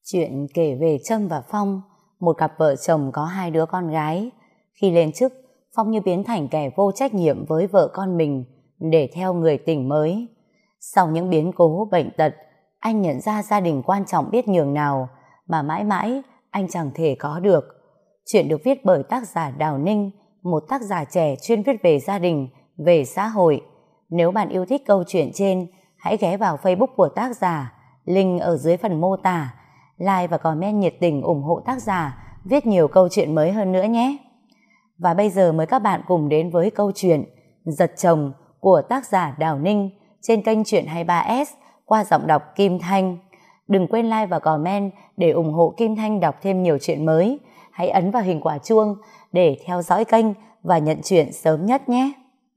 Chuyện kể về Trâm và Phong, một cặp vợ chồng có hai đứa con gái. Khi lên chức, Phong như biến thành kẻ vô trách nhiệm với vợ con mình để theo người tình mới. Sau những biến cố bệnh tật, anh nhận ra gia đình quan trọng biết nhường nào mà mãi mãi anh chẳng thể có được. Chuyện được viết bởi tác giả Đào Ninh, một tác giả trẻ chuyên viết về gia đình, về xã hội. Nếu bạn yêu thích câu chuyện trên, hãy ghé vào Facebook của tác giả, link ở dưới phần mô tả, like và comment nhiệt tình ủng hộ tác giả viết nhiều câu chuyện mới hơn nữa nhé. Và bây giờ mời các bạn cùng đến với câu chuyện Giật Chồng của tác giả Đào Ninh trên kênh Chuyện 23S qua giọng đọc Kim Thanh. Đừng quên like và comment để ủng hộ Kim Thanh đọc thêm nhiều chuyện mới. Hãy ấn vào hình quả chuông để theo dõi kênh và nhận chuyện sớm nhất nhé.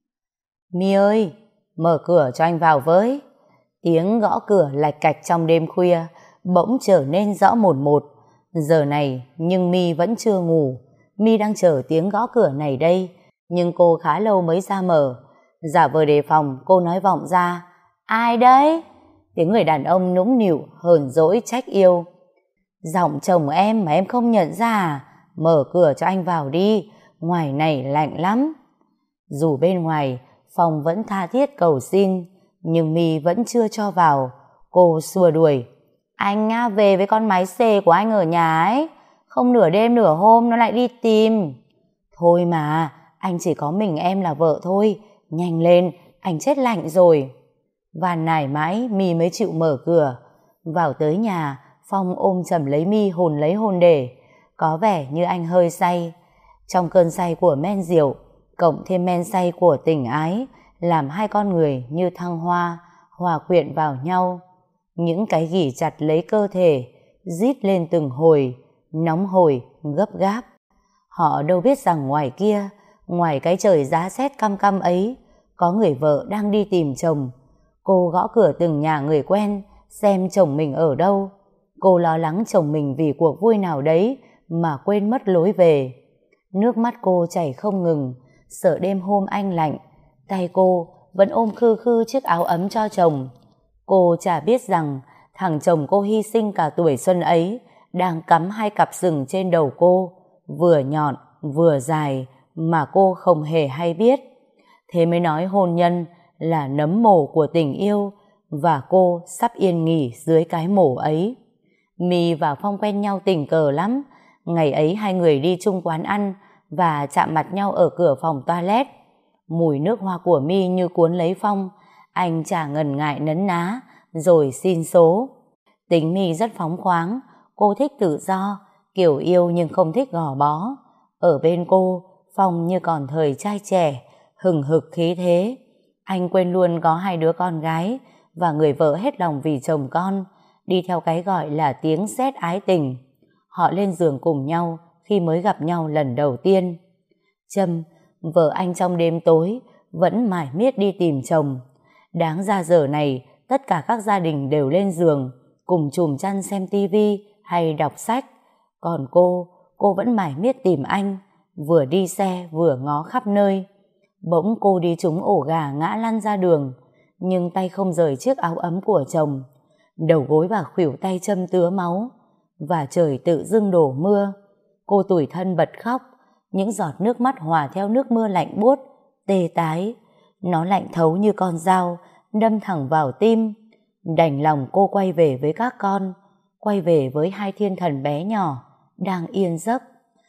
My ơi, mở cửa cho anh vào với. Tiếng gõ cửa lạch cạch trong đêm khuya bỗng trở nên rõ mồn một. Giờ này nhưng My vẫn chưa ngủ. My đang chờ tiếng gõ cửa này đây, nhưng cô khá lâu mới ra mở. Giả vờ đề phòng, cô nói vọng ra: "Ai đấy?" Tiếng người đàn ông nũng nịu hờn dỗi trách yêu: "Giọng chồng em mà em không nhận ra à? Mở cửa cho anh vào đi, ngoài này lạnh lắm." Dù bên ngoài Phong vẫn tha thiết cầu xin, nhưng My vẫn chưa cho vào. Cô xua đuổi: "Anh về với con máy xề của anh ở nhà ấy, không nửa đêm nửa hôm nó lại đi tìm." "Thôi mà, anh chỉ có mình em là vợ thôi, nhanh lên, anh chết lạnh rồi." Van nài mãi My mới chịu mở cửa. Vào tới nhà, Phong ôm chầm lấy My hồn lấy hồn để. Có vẻ như anh hơi say. Trong cơn say của men rượu cộng thêm men say của tình ái, làm hai con người như thăng hoa hòa quyện vào nhau. Những cái ghì chặt lấy cơ thể, rít lên từng hồi, nóng hổi, gấp gáp. Họ đâu biết rằng ngoài kia, ngoài cái trời giá rét căm căm ấy, có người vợ đang đi tìm chồng. Cô gõ cửa từng nhà người quen, xem chồng mình ở đâu. Cô lo lắng chồng mình vì cuộc vui nào đấy mà quên mất lối về. Nước mắt cô chảy không ngừng, sợ đêm hôm anh lạnh. Tay cô vẫn ôm khư khư chiếc áo ấm cho chồng. Cô chả biết rằng thằng chồng cô hy sinh cả tuổi xuân ấy đang cắm hai cặp sừng trên đầu cô, vừa nhọn vừa dài mà cô không hề hay biết. Thế mới nói hôn nhân là nấm mồ của tình yêu, và cô sắp yên nghỉ dưới cái mồ ấy. My và Phong quen nhau tình cờ lắm. Ngày ấy hai người đi chung quán ăn và chạm mặt nhau ở cửa phòng toilet. Mùi nước hoa của My như cuốn lấy Phong. Anh chả ngần ngại nấn ná rồi xin số. Tính My rất phóng khoáng, cô thích tự do, kiểu yêu nhưng không thích gò bó. Ở bên cô, Phong như còn thời trai trẻ, hừng hực khí thế. Anh quên luôn có hai đứa con gái và người vợ hết lòng vì chồng con, đi theo cái gọi là tiếng sét ái tình. Họ lên giường cùng nhau khi mới gặp nhau lần đầu tiên. Trâm, vợ anh trong đêm tối, vẫn mải miết đi tìm chồng. Đáng ra giờ này tất cả các gia đình đều lên giường cùng chùm chăn xem tivi hay đọc sách. Còn cô vẫn mải miết tìm anh, vừa đi xe vừa ngó khắp nơi. Bỗng cô đi trúng ổ gà ngã lăn ra đường, nhưng tay không rời chiếc áo ấm của chồng. Đầu gối và khuỷu tay Trâm tứa máu, và trời tự dưng đổ mưa. Cô tủi thân bật khóc, những giọt nước mắt hòa theo nước mưa lạnh buốt, tê tái. Nó lạnh thấu như con dao, đâm thẳng vào tim. Đành lòng cô quay về với các con, quay về với hai thiên thần bé nhỏ đang yên giấc.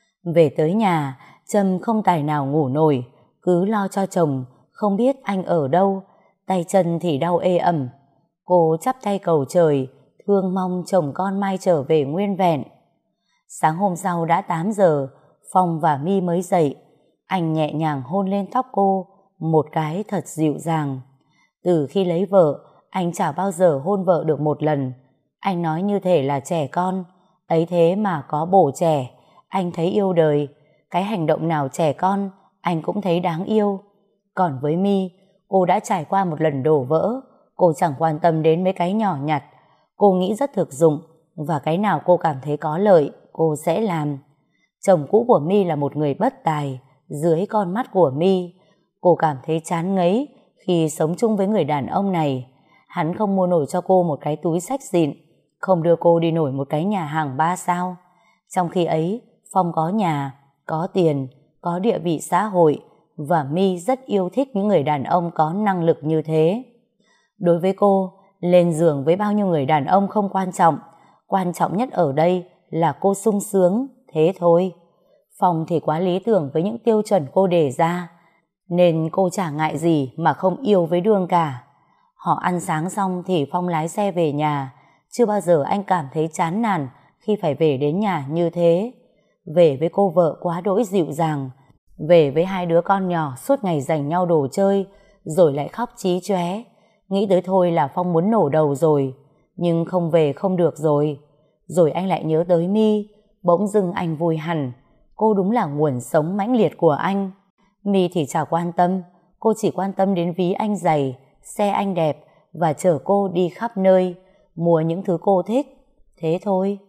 Về tới nhà, Trâm không tài nào ngủ nổi, cứ lo cho chồng, không biết anh ở đâu, tay chân thì đau ê ẩm. Cô chắp tay cầu trời, thương mong chồng con mai trở về nguyên vẹn. Sáng hôm sau đã 8 giờ, Phong và My mới dậy. Anh nhẹ nhàng hôn lên tóc cô, một cái thật dịu dàng. Từ khi lấy vợ, anh chả bao giờ hôn vợ được một lần. Anh nói như thể là trẻ con, ấy thế mà có bổ trẻ. Anh thấy yêu đời, cái hành động nào trẻ con anh cũng thấy đáng yêu. Còn với My, cô đã trải qua một lần đổ vỡ. Cô chẳng quan tâm đến mấy cái nhỏ nhặt. Cô nghĩ rất thực dụng, và cái nào cô cảm thấy có lợi cô sẽ làm. Chồng cũ của My là một người bất tài. Dưới con mắt của My, cô cảm thấy chán ngấy khi sống chung với người đàn ông này. Hắn không mua nổi cho cô một cái túi xách xịn, không đưa cô đi nổi một cái nhà hàng 3 sao. Trong khi ấy, Phong có nhà, có tiền, có địa vị xã hội, và My rất yêu thích những người đàn ông có năng lực như thế. Đối với cô, lên giường với bao nhiêu người đàn ông không quan trọng nhất ở đây là cô sung sướng, thế thôi. Phong thì quá lý tưởng với những tiêu chuẩn cô đề ra, nên cô chả ngại gì mà không yêu với Đương cả. Họ ăn sáng xong thì Phong lái xe về nhà. Chưa bao giờ anh cảm thấy chán nản khi phải về đến nhà như thế. Về với cô vợ quá đỗi dịu dàng, về với hai đứa con nhỏ suốt ngày giành nhau đồ chơi, rồi lại khóc chí chóe. Nghĩ tới thôi là Phong muốn nổ đầu rồi, nhưng không về không được rồi. Rồi anh lại nhớ tới My, bỗng dưng anh vui hẳn. Cô đúng là nguồn sống mãnh liệt của anh. My thì chả quan tâm, cô chỉ quan tâm đến ví anh dày, xe anh đẹp và chở cô đi khắp nơi, mua những thứ cô thích, thế thôi.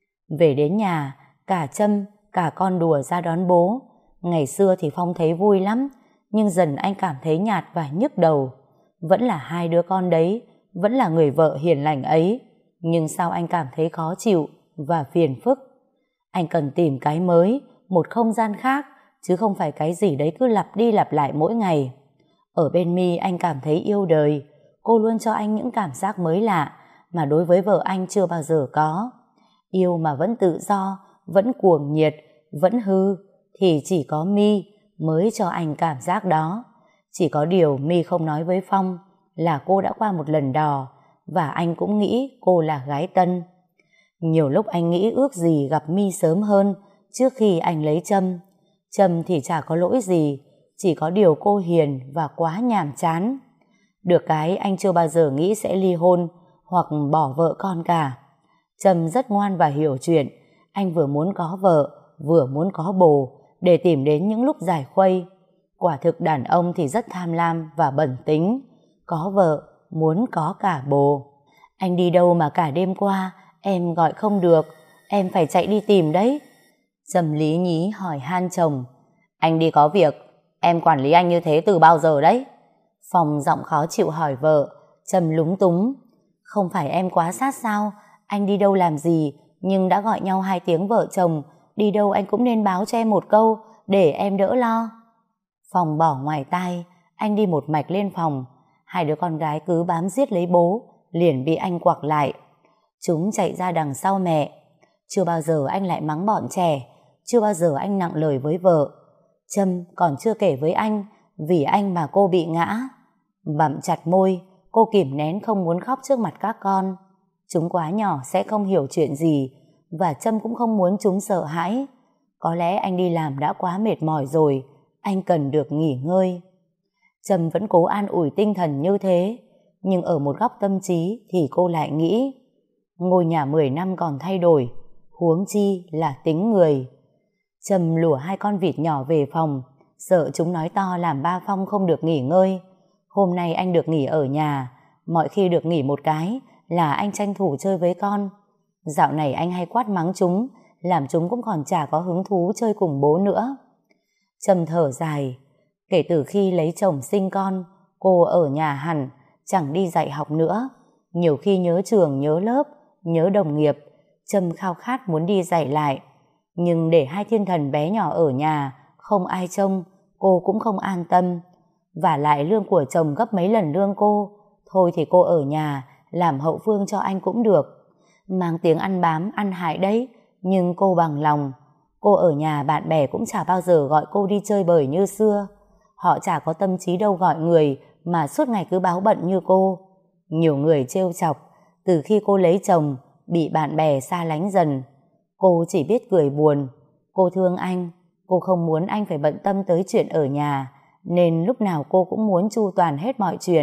Về đến nhà, cả Trâm, cả con đùa ra đón bố. Ngày xưa thì Phong thấy vui lắm, nhưng dần anh cảm thấy nhạt và nhức đầu. Vẫn là hai đứa con đấy, vẫn là người vợ hiền lành ấy, nhưng sao anh cảm thấy khó chịu và phiền phức. Anh cần tìm cái mới, một không gian khác, chứ không phải cái gì đấy cứ lặp đi lặp lại mỗi ngày. Ở bên My anh cảm thấy yêu đời, cô luôn cho anh những cảm giác mới lạ mà đối với vợ anh chưa bao giờ có. Yêu mà vẫn tự do, vẫn cuồng nhiệt, vẫn hư, thì chỉ có My mới cho anh cảm giác đó. Chỉ có điều My không nói với Phong là cô đã qua một lần đò, và anh cũng nghĩ cô là gái tân. Nhiều lúc anh nghĩ ước gì gặp My sớm hơn, trước khi anh lấy Trâm. Trâm thì chả có lỗi gì, chỉ có điều cô hiền và quá nhàm chán. Được cái anh chưa bao giờ nghĩ sẽ ly hôn hoặc bỏ vợ con cả. Trâm rất ngoan và hiểu chuyện. Anh vừa muốn có vợ, vừa muốn có bồ, để tìm đến những lúc giải khuây. Quả thực đàn ông thì rất tham lam và bẩn tính. Có vợ, muốn có cả bồ. Anh đi đâu mà cả đêm qua em gọi không được, em phải chạy đi tìm đấy. Trâm lý nhí hỏi han chồng. Anh đi có việc, em quản lý anh như thế từ bao giờ đấy? Phong giọng khó chịu hỏi vợ. Trâm lúng túng. Không phải em quá sát sao? Anh đi đâu làm gì, nhưng đã gọi nhau 2 tiếng vợ chồng, đi đâu anh cũng nên báo cho em một câu, để em đỡ lo. Phong bỏ ngoài tai, anh đi một mạch lên phòng. Hai đứa con gái cứ bám giết lấy bố, liền bị anh quặc lại. Chúng chạy ra đằng sau mẹ. Chưa bao giờ anh lại mắng bọn trẻ, chưa bao giờ anh nặng lời với vợ. Trâm còn chưa kể với anh, vì anh mà cô bị ngã. Bặm chặt môi, cô kìm nén không muốn khóc trước mặt các con. Chúng quá nhỏ sẽ không hiểu chuyện gì, và Trâm cũng không muốn chúng sợ hãi. Có lẽ anh đi làm đã quá mệt mỏi rồi, anh cần được nghỉ ngơi. Trâm vẫn cố an ủi tinh thần như thế, nhưng ở một góc tâm trí thì cô lại nghĩ, ngôi nhà 10 năm còn thay đổi, huống chi là tính người. Trâm lủa 2 con vịt nhỏ về phòng, sợ chúng nói to làm ba Phong không được nghỉ ngơi. Hôm nay anh được nghỉ ở nhà, mọi khi được nghỉ một cái là anh tranh thủ chơi với con. Dạo này anh hay quát mắng chúng, làm chúng cũng còn chả có hứng thú chơi cùng bố nữa. Trâm thở dài. Kể từ khi lấy chồng sinh con, cô ở nhà hẳn, chẳng đi dạy học nữa. Nhiều khi nhớ trường, nhớ lớp, nhớ đồng nghiệp. Trâm khao khát muốn đi dạy lại. Nhưng để 2 thiên thần bé nhỏ ở nhà, không ai trông, cô cũng không an tâm. Vả lại lương của chồng gấp mấy lần lương cô. Thôi thì cô ở nhà, làm hậu phương cho anh cũng được. Mang tiếng ăn bám, ăn hại đấy, nhưng cô bằng lòng. Cô ở nhà bạn bè cũng chả bao giờ gọi cô đi chơi bời như xưa. Họ chả có tâm trí đâu gọi người mà suốt ngày cứ báo bận như cô. Nhiều người trêu chọc, từ khi cô lấy chồng, bị bạn bè xa lánh dần. Cô chỉ biết cười buồn. Cô thương anh, cô không muốn anh phải bận tâm tới chuyện ở nhà, nên lúc nào cô cũng muốn chu toàn hết mọi chuyện.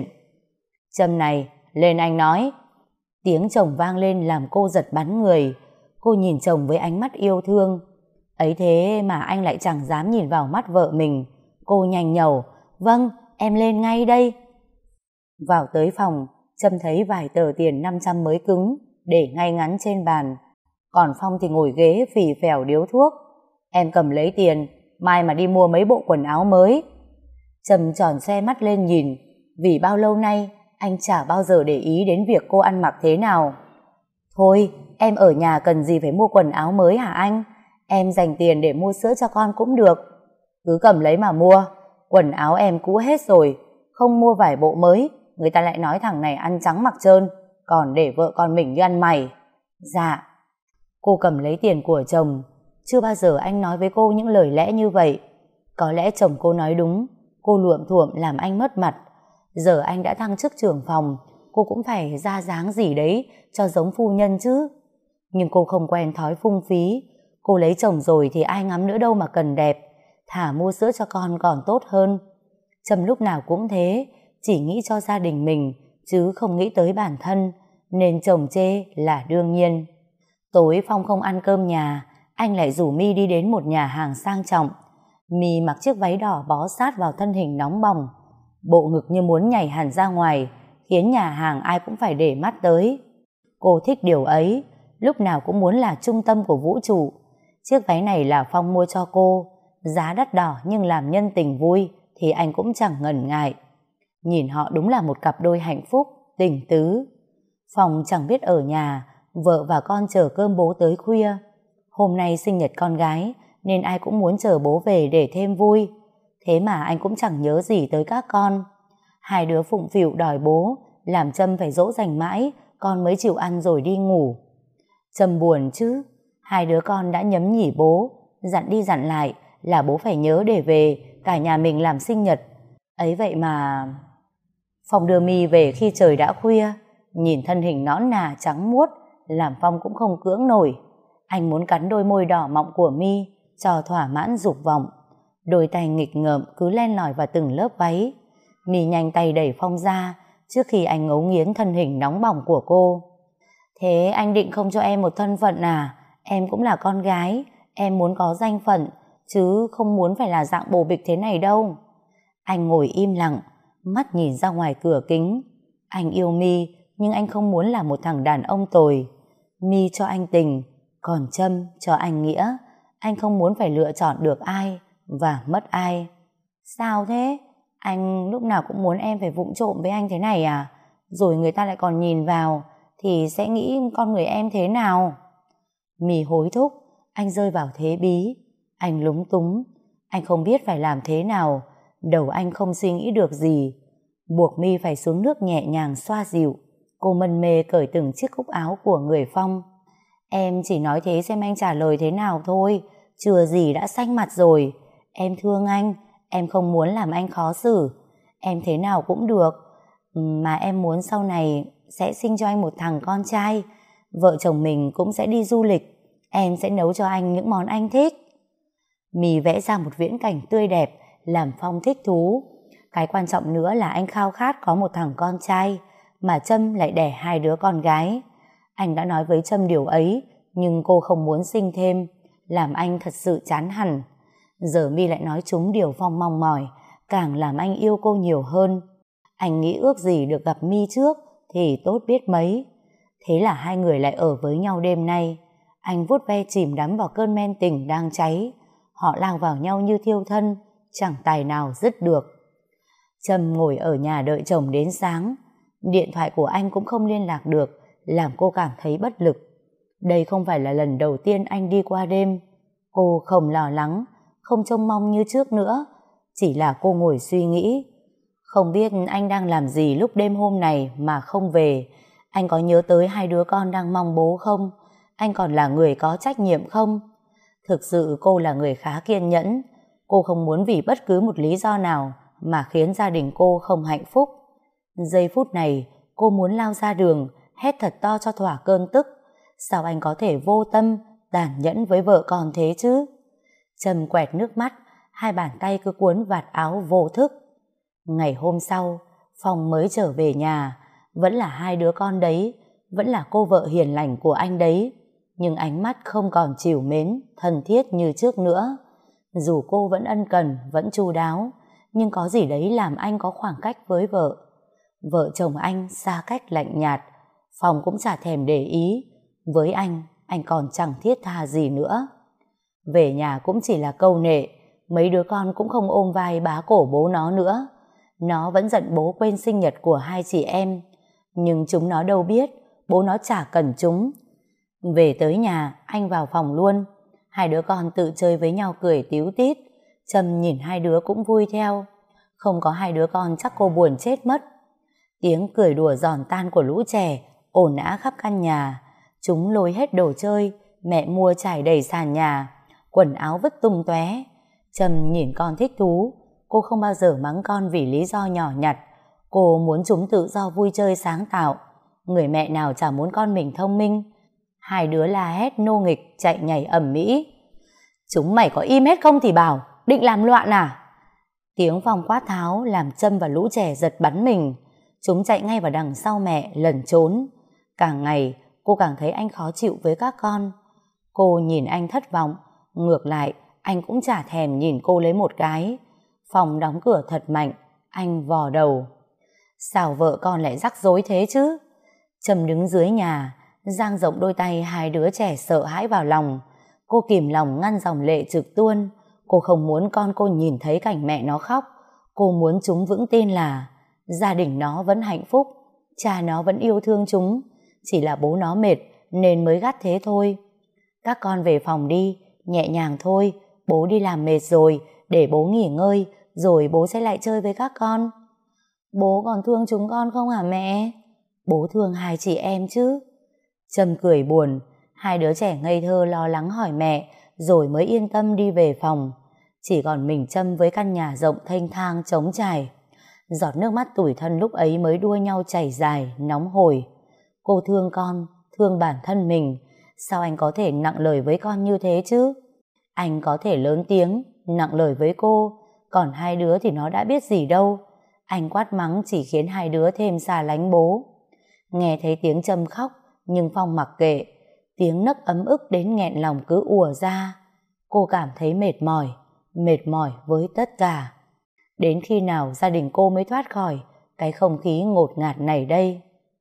Trâm này, lên anh nói. Tiếng chồng vang lên làm cô giật bắn người. Cô nhìn chồng với ánh mắt yêu thương. Ấy thế mà anh lại chẳng dám nhìn vào mắt vợ mình. Cô nhanh nhẩu. Vâng, em lên ngay đây. Vào tới phòng, Trâm thấy vài tờ tiền 500 mới cứng để ngay ngắn trên bàn. Còn Phong thì ngồi ghế phì phèo điếu thuốc. Em cầm lấy tiền, mai mà đi mua mấy bộ quần áo mới. Trâm tròn xe mắt lên nhìn, vì bao lâu nay anh chả bao giờ để ý đến việc cô ăn mặc thế nào. Thôi, em ở nhà cần gì phải mua quần áo mới hả anh? Em dành tiền để mua sữa cho con cũng được. Cứ cầm lấy mà mua, quần áo em cũ hết rồi, không mua vài bộ mới, người ta lại nói thằng này ăn trắng mặc trơn, còn để vợ con mình như ăn mày. Dạ. Cô cầm lấy tiền của chồng, chưa bao giờ anh nói với cô những lời lẽ như vậy. Có lẽ chồng cô nói đúng, cô luộm thuộm làm anh mất mặt. Giờ anh đã thăng chức trưởng phòng, cô cũng phải ra dáng gì đấy cho giống phu nhân chứ. Nhưng cô không quen thói phung phí, cô lấy chồng rồi thì ai ngắm nữa đâu mà cần đẹp, thả mua sữa cho con còn tốt hơn. Trâm lúc nào cũng thế, chỉ nghĩ cho gia đình mình chứ không nghĩ tới bản thân, nên chồng chê là đương nhiên. Tối Phong không ăn cơm nhà, anh lại rủ My đi đến một nhà hàng sang trọng. My mặc chiếc váy đỏ bó sát vào thân hình nóng bỏng, bộ ngực như muốn nhảy hẳn ra ngoài, khiến nhà hàng ai cũng phải để mắt tới. Cô thích điều ấy, lúc nào cũng muốn là trung tâm của vũ trụ. Chiếc váy này là Phong mua cho cô, giá đắt đỏ nhưng làm nhân tình vui thì anh cũng chẳng ngần ngại. Nhìn họ đúng là một cặp đôi hạnh phúc, tình tứ. Phong chẳng biết ở nhà, vợ và con chờ cơm bố tới khuya. Hôm nay sinh nhật con gái nên ai cũng muốn chờ bố về để thêm vui. Thế mà anh cũng chẳng nhớ gì tới các con. Hai đứa phụng phịu đòi bố, làm Trâm phải dỗ dành mãi con mới chịu ăn rồi đi ngủ. Trâm buồn chứ, hai đứa con đã nhấm nhỉ bố, dặn đi dặn lại là bố phải nhớ để về cả nhà mình làm sinh nhật. Ấy vậy mà... Phong đưa My về khi trời đã khuya, nhìn thân hình nõn nà trắng muốt làm Phong cũng không cưỡng nổi. Anh muốn cắn đôi môi đỏ mọng của My cho thỏa mãn dục vọng. Đôi tay nghịch ngợm cứ len lỏi vào từng lớp váy. My nhanh tay đẩy Phong ra trước khi anh ngấu nghiến thân hình nóng bỏng của cô. Thế anh định không cho em một thân phận à? Em cũng là con gái, em muốn có danh phận, chứ không muốn phải là dạng bồ bịch thế này đâu. Anh ngồi im lặng, mắt nhìn ra ngoài cửa kính. Anh yêu My, nhưng anh không muốn là một thằng đàn ông tồi. My cho anh tình, còn Trâm cho anh nghĩa. Anh không muốn phải lựa chọn được ai và mất ai. Sao thế? Anh lúc nào cũng muốn em phải vụng trộm với anh thế này à? Rồi người ta lại còn nhìn vào thì sẽ nghĩ con người em thế nào? My hối thúc, anh rơi vào thế bí. Anh lúng túng, anh không biết phải làm thế nào. Đầu anh không suy nghĩ được gì. Buộc My phải xuống nước nhẹ nhàng xoa dịu. Cô mân mê cởi từng chiếc cúc áo của người Phong. Em chỉ nói thế xem anh trả lời thế nào thôi, chưa gì đã xanh mặt rồi. Em thương anh, em không muốn làm anh khó xử. Em thế nào cũng được, mà em muốn sau này sẽ sinh cho anh một thằng con trai. Vợ chồng mình cũng sẽ đi du lịch. Em sẽ nấu cho anh những món anh thích. My vẽ ra một viễn cảnh tươi đẹp làm Phong thích thú. Cái quan trọng nữa là anh khao khát có một thằng con trai, mà Trâm lại đẻ hai đứa con gái. Anh đã nói với Trâm điều ấy, nhưng cô không muốn sinh thêm, làm anh thật sự chán hẳn. Giờ My lại nói trúng điều Phong mong mỏi, càng làm anh yêu cô nhiều hơn. Anh nghĩ ước gì được gặp My trước thì tốt biết mấy. Thế là hai người lại ở với nhau đêm nay. Anh vuốt ve chìm đắm vào cơn men tình đang cháy. Họ lao vào nhau như thiêu thân, chẳng tài nào dứt được. Trâm ngồi ở nhà đợi chồng đến sáng. Điện thoại của anh cũng không liên lạc được, làm cô cảm thấy bất lực. Đây không phải là lần đầu tiên anh đi qua đêm. Cô không lo lắng, không trông mong như trước nữa. Chỉ là cô ngồi suy nghĩ. Không biết anh đang làm gì lúc đêm hôm này mà không về. Anh có nhớ tới hai đứa con đang mong bố không? Anh còn là người có trách nhiệm không? Thực sự cô là người khá kiên nhẫn. Cô không muốn vì bất cứ một lý do nào mà khiến gia đình cô không hạnh phúc. Giây phút này cô muốn lao ra đường, hét thật to cho thỏa cơn tức. Sao anh có thể vô tâm, tàn nhẫn với vợ con thế chứ? Trâm quẹt nước mắt, hai bàn tay cứ cuốn vạt áo vô thức. Ngày hôm sau, Phong mới trở về nhà. Vẫn là hai đứa con đấy, vẫn là cô vợ hiền lành của anh đấy. Nhưng ánh mắt không còn trìu mến, thân thiết như trước nữa. Dù cô vẫn ân cần, vẫn chu đáo, nhưng có gì đấy làm anh có khoảng cách với vợ. Vợ chồng anh xa cách lạnh nhạt, Phong cũng chả thèm để ý. Với anh còn chẳng thiết tha gì nữa. Về nhà cũng chỉ là câu nệ, mấy đứa con cũng không ôm vai bá cổ bố nó nữa. Nó vẫn giận bố quên sinh nhật của hai chị em, nhưng chúng nó đâu biết bố nó chả cần chúng. Về tới nhà, anh vào phòng luôn. Hai đứa con tự chơi với nhau cười tíu tít. Trâm nhìn hai đứa cũng vui theo. Không có hai đứa con chắc cô buồn chết mất. Tiếng cười đùa giòn tan của lũ trẻ ồn ào khắp căn nhà. Chúng lôi hết đồ chơi mẹ mua trải đầy sàn nhà, quần áo vứt tung tóe. Trâm nhìn con thích thú. Cô không bao giờ mắng con vì lý do nhỏ nhặt. Cô muốn chúng tự do vui chơi sáng tạo. Người mẹ nào chả muốn con mình thông minh. Hai đứa la hét nô nghịch chạy nhảy ầm ĩ. Chúng mày có im hết không thì bảo, định làm loạn à? Tiếng Phong quát tháo làm Trâm và lũ trẻ giật bắn mình. Chúng chạy ngay vào đằng sau mẹ lẩn trốn. Càng ngày cô càng thấy anh khó chịu với các con. Cô nhìn anh thất vọng. Ngược lại anh cũng chả thèm nhìn cô lấy một cái. Phòng đóng cửa thật mạnh. Anh vò đầu. Sao vợ con lại rắc rối thế chứ? Trâm đứng dưới nhà, dang rộng đôi tay. Hai đứa trẻ sợ hãi vào lòng. Cô kìm lòng ngăn dòng lệ trực tuôn. Cô không muốn con cô nhìn thấy cảnh mẹ nó khóc. Cô muốn chúng vững tin là gia đình nó vẫn hạnh phúc, cha nó vẫn yêu thương chúng, chỉ là bố nó mệt nên mới gắt thế thôi. Các con về phòng đi, nhẹ nhàng thôi, bố đi làm mệt rồi, để bố nghỉ ngơi, rồi bố sẽ lại chơi với các con. Bố còn thương chúng con không hả mẹ? Bố thương hai chị em chứ. Trâm cười buồn. Hai đứa trẻ ngây thơ lo lắng hỏi mẹ, rồi mới yên tâm đi về phòng. Chỉ còn mình Trâm với căn nhà rộng thênh thang trống trải. Giọt nước mắt tủi thân lúc ấy mới đua nhau chảy dài, nóng hổi. Cô thương con, thương bản thân mình. Sao anh có thể nặng lời với con như thế chứ? Anh có thể lớn tiếng, nặng lời với cô, còn hai đứa thì nó đã biết gì đâu. Anh quát mắng chỉ khiến hai đứa thêm xa lánh bố. Nghe thấy tiếng Trâm khóc, nhưng Phong mặc kệ. Tiếng nấc ấm ức đến nghẹn lòng cứ ùa ra. Cô cảm thấy mệt mỏi với tất cả. Đến khi nào gia đình cô mới thoát khỏi cái không khí ngột ngạt này đây?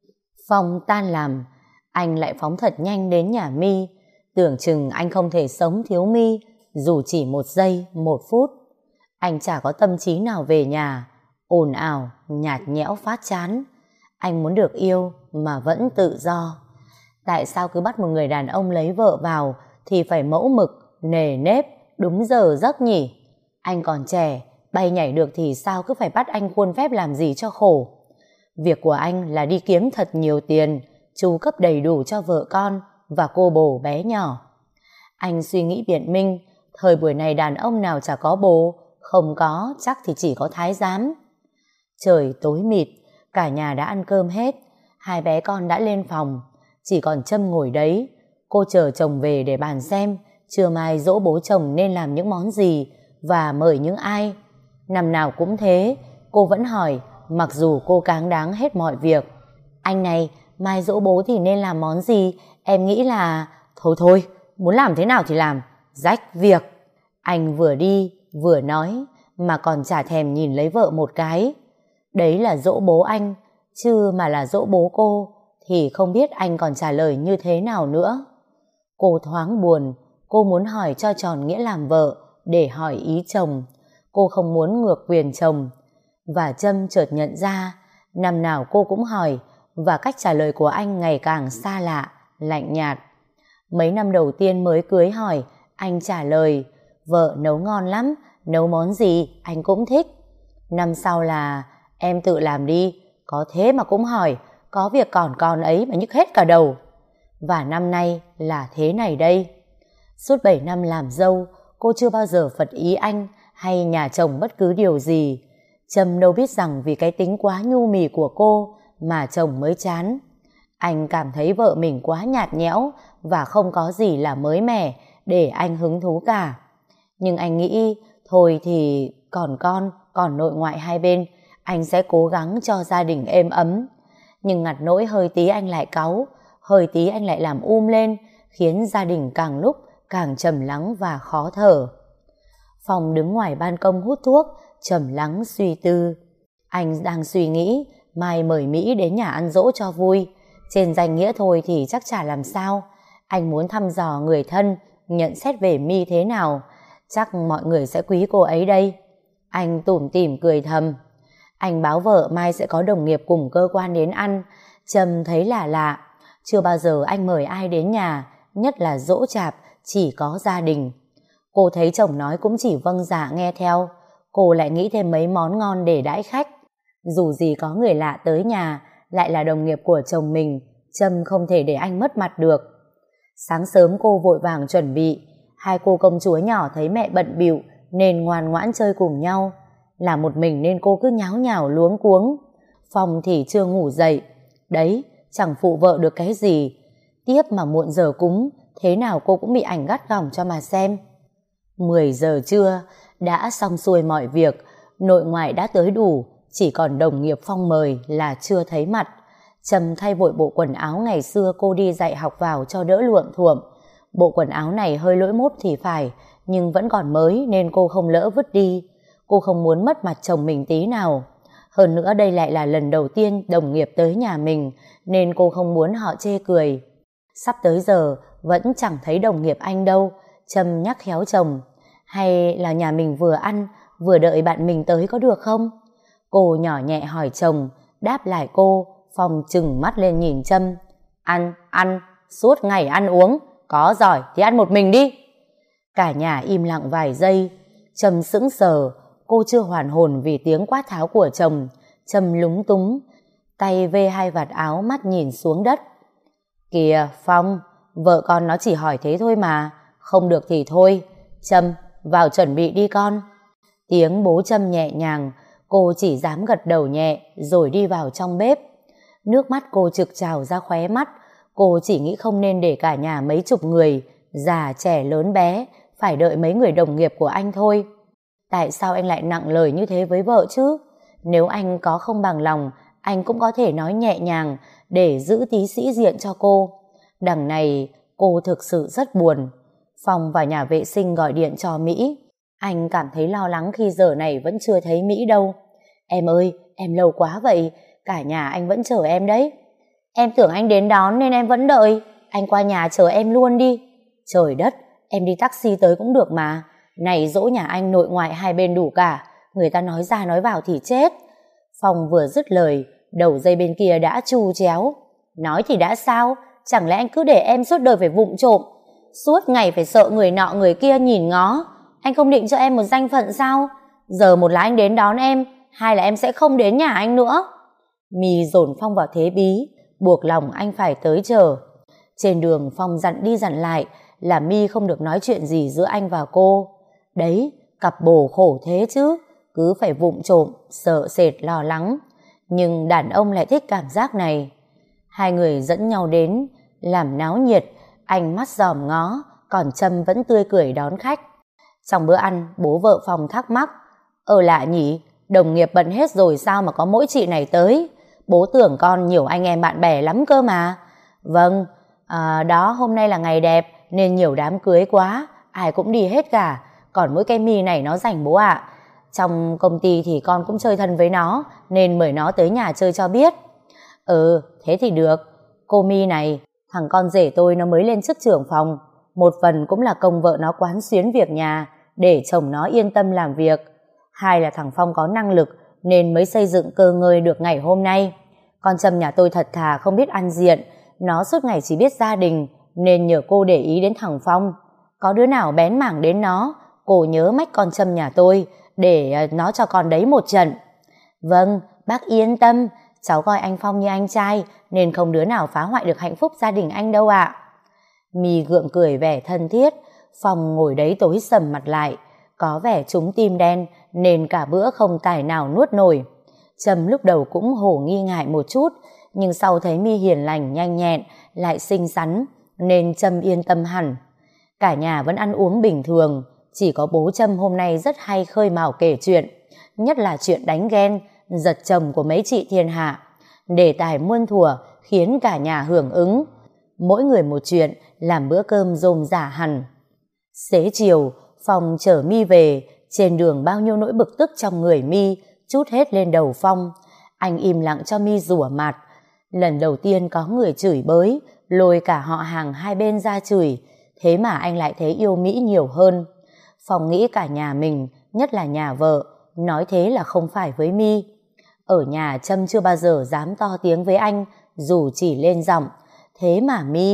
Phong tan làm, anh lại phóng thật nhanh đến nhà My. Tưởng chừng anh không thể sống thiếu My dù chỉ 1 giây, 1 phút. Anh chả có tâm trí nào về nhà. Ồn ào, nhạt nhẽo phát chán. Anh muốn được yêu mà vẫn tự do. Tại sao cứ bắt một người đàn ông lấy vợ vào thì phải mẫu mực, nề nếp, đúng giờ giấc nhỉ? Anh còn trẻ, bay nhảy được thì sao cứ phải bắt anh khuôn phép làm gì cho khổ? Việc của anh là đi kiếm thật nhiều tiền, chu cấp đầy đủ cho vợ con và cô bồ bé nhỏ. Anh suy nghĩ biện minh, thời buổi này đàn ông nào chả có bồ, không có chắc thì chỉ có thái giám. Trời tối mịt, cả nhà đã ăn cơm hết, hai bé con đã lên phòng, chỉ còn Trâm ngồi đấy. Cô chờ chồng về để bàn xem trưa mai dỗ bố chồng nên làm những món gì và mời những ai. Năm nào cũng thế, cô vẫn hỏi, mặc dù cô cáng đáng hết mọi việc. Anh này, mai dỗ bố thì nên làm món gì? Em nghĩ là... Thôi, muốn làm thế nào thì làm, rách việc. Anh vừa đi, vừa nói, mà còn chả thèm nhìn lấy vợ một cái. Đấy là dỗ bố anh, chứ mà là dỗ bố cô, thì không biết anh còn trả lời như thế nào nữa. Cô thoáng buồn, cô muốn hỏi cho tròn nghĩa làm vợ, để hỏi ý chồng. Cô không muốn ngược quyền chồng. Và Trâm chợt nhận ra, năm nào cô cũng hỏi, và cách trả lời của anh ngày càng xa lạ, lạnh nhạt. Mấy năm đầu tiên mới cưới hỏi, anh trả lời, vợ nấu ngon lắm, nấu món gì anh cũng thích. Năm sau là, em tự làm đi, có thế mà cũng hỏi, có việc còn con ấy mà nhức hết cả đầu. Và năm nay là thế này đây. Suốt 7 năm làm dâu, cô chưa bao giờ phật ý anh hay nhà chồng bất cứ điều gì. Trâm đâu biết rằng vì cái tính quá nhu mì của cô mà chồng mới chán. Anh cảm thấy vợ mình quá nhạt nhẽo và không có gì là mới mẻ để anh hứng thú cả. Nhưng anh nghĩ, thôi thì còn con, còn nội ngoại hai bên, anh sẽ cố gắng cho gia đình êm ấm. Nhưng ngặt nỗi hơi tí anh lại cáu, hơi tí anh lại làm lên, khiến gia đình càng lúc càng trầm lắng và khó thở. Phong đứng ngoài ban công hút thuốc, trầm lắng suy tư. Anh đang suy nghĩ mai mời Mỹ đến nhà ăn dỗ cho vui. Trên danh nghĩa thôi thì chắc chả làm sao. Anh muốn thăm dò người thân, nhận xét về My thế nào. Chắc mọi người sẽ quý cô ấy đây. Anh tủm tỉm cười thầm. Anh báo vợ mai sẽ có đồng nghiệp cùng cơ quan đến ăn. Trâm thấy lạ lạ. Chưa bao giờ anh mời ai đến nhà nhất là giỗ chạp chỉ có gia đình. Cô thấy chồng nói cũng chỉ vâng dạ nghe theo, cô lại nghĩ thêm mấy món ngon để đãi khách. Dù gì có người lạ tới nhà, lại là đồng nghiệp của chồng mình, Trâm không thể để anh mất mặt được. Sáng sớm cô vội vàng chuẩn bị, hai cô công chúa nhỏ thấy mẹ bận bịu nên ngoan ngoãn chơi cùng nhau. Là một mình nên cô cứ nháo nhào luống cuống. Phong thì chưa ngủ dậy, đấy, chẳng phụ vợ được cái gì. Tiếp mà muộn giờ cúng, thế nào cô cũng bị ảnh gắt gỏng cho mà xem. 10 giờ trưa, đã xong xuôi mọi việc, nội ngoại đã tới đủ, chỉ còn đồng nghiệp Phong mời là chưa thấy mặt. Trâm thay vội bộ quần áo ngày xưa cô đi dạy học vào cho đỡ luộm thuộm. Bộ quần áo này hơi lỗi mốt thì phải, nhưng vẫn còn mới nên cô không lỡ vứt đi. Cô không muốn mất mặt chồng mình tí nào. Hơn nữa đây lại là lần đầu tiên đồng nghiệp tới nhà mình, nên cô không muốn họ chê cười. Sắp tới giờ vẫn chẳng thấy đồng nghiệp anh đâu. Trâm nhắc khéo chồng, hay là nhà mình vừa ăn vừa đợi bạn mình tới có được không? Cô nhỏ nhẹ hỏi chồng. Đáp lại cô, Phong trừng mắt lên nhìn Trâm. Ăn, suốt ngày ăn uống, có giỏi thì ăn một mình đi. Cả nhà im lặng vài giây. Trâm sững sờ, cô chưa hoàn hồn vì tiếng quát tháo của chồng. Trâm lúng túng, tay vê hai vạt áo, mắt nhìn xuống đất. Kìa Phong, vợ con nó chỉ hỏi thế thôi mà, không được thì thôi. Trâm, vào chuẩn bị đi con. Tiếng bố Trâm nhẹ nhàng, cô chỉ dám gật đầu nhẹ rồi đi vào trong bếp. Nước mắt cô trực trào ra khóe mắt. Cô chỉ nghĩ không nên để cả nhà mấy chục người, già trẻ lớn bé, phải đợi mấy người đồng nghiệp của anh thôi. Tại sao anh lại nặng lời như thế với vợ chứ? Nếu anh có không bằng lòng, anh cũng có thể nói nhẹ nhàng để giữ tí sĩ diện cho cô. Đằng này cô thực sự rất buồn. Phong vào nhà vệ sinh gọi điện cho Mỹ. Anh cảm thấy lo lắng khi giờ này vẫn chưa thấy Mỹ đâu. Em ơi, em lâu quá vậy, cả nhà anh vẫn chờ em đấy. Em tưởng anh đến đón nên em vẫn đợi. Anh qua nhà chờ em luôn đi. Trời đất, em đi taxi tới cũng được mà. Này dỗ nhà anh nội ngoại hai bên đủ cả, người ta nói ra nói vào thì chết. Phong vừa dứt lời, đầu dây bên kia đã chu chéo. Nói thì đã sao, chẳng lẽ anh cứ để em suốt đời phải vụng trộm, suốt ngày phải sợ người nọ người kia nhìn ngó. Anh không định cho em một danh phận sao? Giờ một là anh đến đón em, hai là em sẽ không đến nhà anh nữa. My dồn Phong vào thế bí, buộc lòng anh phải tới chờ. Trên đường Phong dặn đi dặn lại là My không được nói chuyện gì giữa anh và cô. Đấy, cặp bồ khổ thế chứ, cứ phải vụng trộm, sợ sệt lo lắng. Nhưng đàn ông lại thích cảm giác này. Hai người dẫn nhau đến, làm náo nhiệt, anh mắt dòm ngó, còn Trâm vẫn tươi cười đón khách. Trong bữa ăn, bố vợ Phong thắc mắc. Lạ nhỉ, đồng nghiệp bận hết rồi sao mà có mỗi chị này tới? Bố tưởng con nhiều anh em bạn bè lắm cơ mà. Vâng, đó hôm nay là ngày đẹp nên nhiều đám cưới quá, ai cũng đi hết cả. Còn mỗi cái My này nó rảnh bố ạ. Trong công ty thì con cũng chơi thân với nó nên mời nó tới nhà chơi cho biết. Thế thì được. Cô My này, thằng con rể tôi nó mới lên chức trưởng phòng. Một phần cũng là công vợ nó quán xuyến việc nhà để chồng nó yên tâm làm việc. Hai là thằng Phong có năng lực nên mới xây dựng cơ ngơi được ngày hôm nay. Con Trâm nhà tôi thật thà không biết ăn diện, nó suốt ngày chỉ biết gia đình nên nhờ cô để ý đến thằng Phong. Có đứa nào bén mảng đến nó, cô nhớ mách con Trâm nhà tôi để nó cho con đấy một trận. Vâng, bác yên tâm, cháu coi anh Phong như anh trai nên không đứa nào phá hoại được hạnh phúc gia đình anh đâu ạ. My gượng cười vẻ thân thiết. Phong ngồi đấy tối sầm mặt lại, có vẻ trúng tim đen nên cả bữa không tài nào nuốt nổi. Trâm lúc đầu cũng hổ nghi ngại một chút, nhưng sau thấy My hiền lành nhanh nhẹn lại xinh xắn nên Trâm yên tâm hẳn. Cả nhà vẫn ăn uống bình thường, chỉ có bố Trâm hôm nay rất hay khơi mào kể chuyện, nhất là chuyện đánh ghen giật chồng của mấy chị thiên hạ. Đề tài muôn thuở khiến cả nhà hưởng ứng, mỗi người một chuyện làm bữa cơm rôm rả hẳn. Xế chiều, Phong chở My về, trên đường bao nhiêu nỗi bực tức trong người My trút hết lên đầu Phong. Anh im lặng cho My rủa mặt. Lần đầu tiên có người chửi bới, lôi cả họ hàng hai bên ra chửi, thế mà anh lại thấy yêu Mỹ nhiều hơn. Phong nghĩ cả nhà mình, nhất là nhà vợ, nói thế là không phải với My. Ở nhà Trâm chưa bao giờ dám to tiếng với anh, dù chỉ lên giọng. Thế mà My,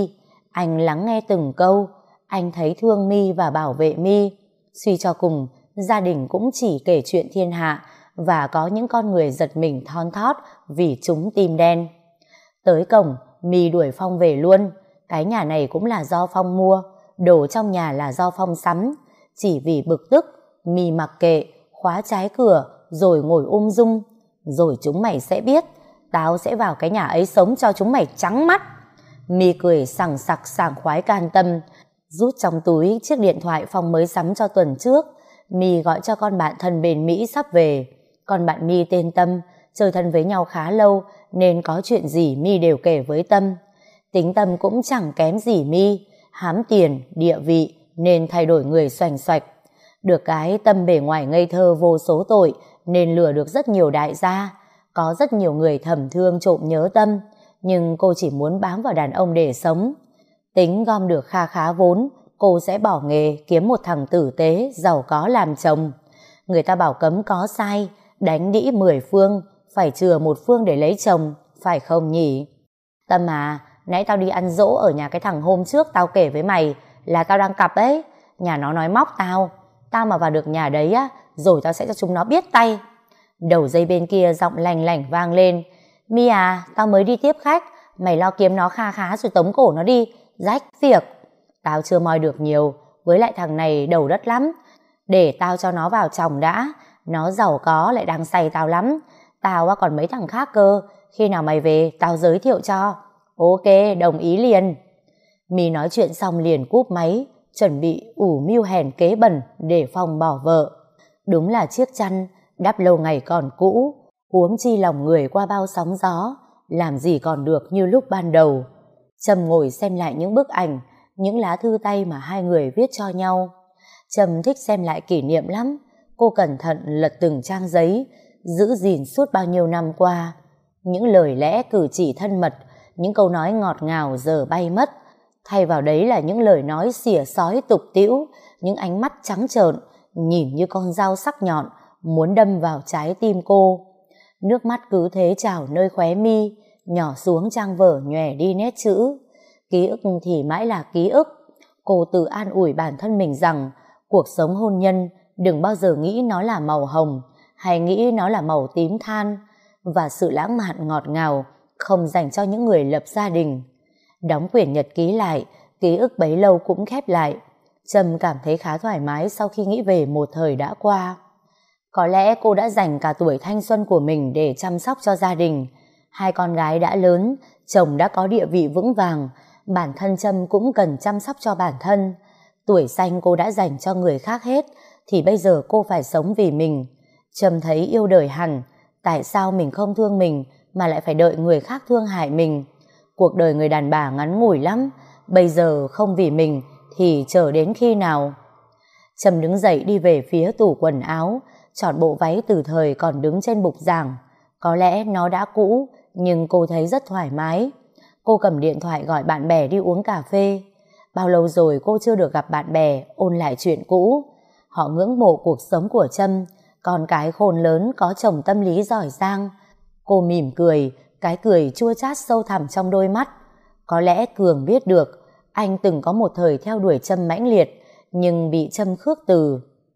Anh lắng nghe từng câu, anh thấy thương My và bảo vệ My. Suy cho cùng, gia đình cũng chỉ kể chuyện thiên hạ và có những con người giật mình thon thót vì chúng tim đen. Tới cổng, My đuổi Phong về luôn. Cái nhà này cũng là do Phong mua, đồ trong nhà là do Phong sắm. Chỉ vì bực tức, My mặc kệ, khóa trái cửa rồi ngồi dung. Rồi chúng mày sẽ biết, tao sẽ vào cái nhà ấy sống cho chúng mày trắng mắt. My cười sảng sặc sảng khoái can tâm, rút trong túi chiếc điện thoại Phong mới sắm cho tuần trước. My gọi cho con bạn thân bên Mỹ sắp về. Con bạn My tên Tâm, chơi thân với nhau khá lâu nên có chuyện gì My đều kể với Tâm. Tính Tâm cũng chẳng kém gì My, hám tiền, địa vị nên thay đổi người xoành xoạch. Được cái Tâm bề ngoài ngây thơ vô số tội nên lừa được rất nhiều đại gia. Có rất nhiều người thầm thương trộm nhớ Tâm, nhưng cô chỉ muốn bám vào đàn ông để sống. Tính gom được kha khá vốn, cô sẽ bỏ nghề kiếm một thằng tử tế, giàu có làm chồng. Người ta bảo cấm có sai, đánh đĩ 10 phương, phải chừa một phương để lấy chồng, phải không nhỉ? Tâm à, nãy tao đi ăn dỗ ở nhà cái thằng hôm trước tao kể với mày là tao đang cặp ấy. Nhà nó nói móc tao, tao mà vào được nhà đấy á, rồi tao sẽ cho chúng nó biết tay. Đầu dây bên kia giọng lành lảnh vang lên. My à, tao mới đi tiếp khách, mày lo kiếm nó kha khá rồi tống cổ nó đi, rách việc. Tao chưa moi được nhiều, với lại thằng này đầu đất lắm. Để tao cho nó vào chồng đã, nó giàu có lại đang say tao lắm. Tao còn mấy thằng khác cơ, khi nào mày về tao giới thiệu cho. Ok, đồng ý liền. My nói chuyện xong liền cúp máy, chuẩn bị ủ mưu hèn kế bẩn để Phong bỏ vợ. Đúng là chiếc chăn đắp lâu ngày còn cũ, huống chi lòng người qua bao sóng gió, làm gì còn được như lúc ban đầu. Trâm ngồi xem lại những bức ảnh, những lá thư tay mà hai người viết cho nhau. Trâm thích xem lại kỷ niệm lắm. Cô cẩn thận lật từng trang giấy, giữ gìn suốt bao nhiêu năm qua. Những lời lẽ cử chỉ thân mật, những câu nói ngọt ngào giờ bay mất. Thay vào đấy là những lời nói xỉa xói tục tĩu, những ánh mắt trắng trợn, nhìn như con dao sắc nhọn, muốn đâm vào trái tim cô. Nước mắt cứ thế trào nơi khóe mi, nhỏ xuống trang vở nhòe đi nét chữ. Ký ức thì mãi là ký ức. Cô tự an ủi bản thân mình rằng cuộc sống hôn nhân đừng bao giờ nghĩ nó là màu hồng hay nghĩ nó là màu tím than, và sự lãng mạn ngọt ngào không dành cho những người lập gia đình. Đóng quyển nhật ký lại, ký ức bấy lâu cũng khép lại. Trâm cảm thấy khá thoải mái sau khi nghĩ về một thời đã qua. Có lẽ cô đã dành cả tuổi thanh xuân của mình để chăm sóc cho gia đình. Hai con gái đã lớn, chồng đã có địa vị vững vàng, bản thân Trâm cũng cần chăm sóc cho bản thân. Tuổi xanh cô đã dành cho người khác hết, thì bây giờ cô phải sống vì mình. Trâm thấy yêu đời hẳn, tại sao mình không thương mình mà lại phải đợi người khác thương hại mình? Cuộc đời người đàn bà ngắn ngủi lắm, bây giờ không vì mình thì chờ đến khi nào? Trâm đứng dậy đi về phía tủ quần áo, chọn bộ váy từ thời còn đứng trên bục giảng. Có lẽ nó đã cũ, nhưng cô thấy rất thoải mái. Cô cầm điện thoại gọi bạn bè đi uống cà phê. Bao lâu rồi cô chưa được gặp bạn bè, ôn lại chuyện cũ. Họ ngưỡng mộ cuộc sống của Trâm, con cái khôn lớn có chồng tâm lý giỏi giang. Cô mỉm cười, cái cười chua chát sâu thẳm trong đôi mắt. Có lẽ Cường biết được, anh từng có một thời theo đuổi Trâm mãnh liệt, nhưng bị Trâm khước từ.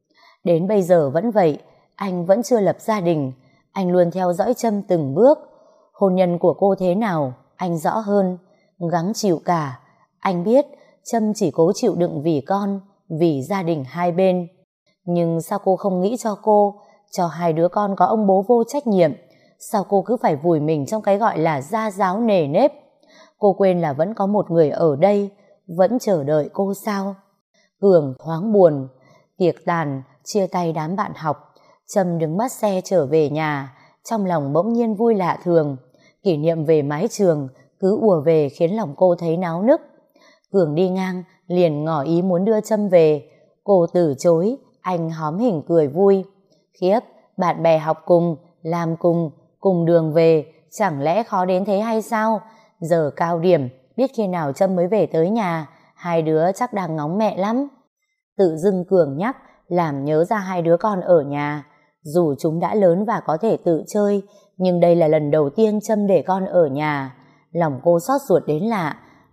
Đến bây giờ vẫn vậy, anh vẫn chưa lập gia đình, anh luôn theo dõi Trâm từng bước. Hôn nhân của cô thế nào, anh rõ hơn, gắng chịu cả. Anh biết Trâm chỉ cố chịu đựng vì con, vì gia đình hai bên. Nhưng sao cô không nghĩ cho cô, cho hai đứa con có ông bố vô trách nhiệm? Sao cô cứ phải vùi mình trong cái gọi là gia giáo nề nếp? Cô quên là vẫn có một người ở đây, vẫn chờ đợi cô sao? Cường thoáng buồn. Tiệc tàn, chia tay đám bạn học, Trâm đứng bắt xe trở về nhà, trong lòng bỗng nhiên vui lạ thường. Kỷ niệm về mái trường cứ ùa về khiến lòng cô thấy náo nức. Cường đi ngang liền ngỏ ý muốn đưa Trâm về. Cô từ chối, anh hóm hỉnh cười vui. Khiếp, bạn bè học cùng, làm cùng, cùng đường về, chẳng lẽ khó đến thế hay sao? Giờ cao điểm, biết khi nào Trâm mới về tới nhà, hai đứa chắc đang ngóng mẹ lắm. Tự dưng Cường nhắc làm nhớ ra hai đứa con ở nhà. Dù chúng đã lớn và có thể tự chơi, nhưng đây là lần đầu tiên Trâm để con ở nhà. Lòng cô xót ruột đến lạ.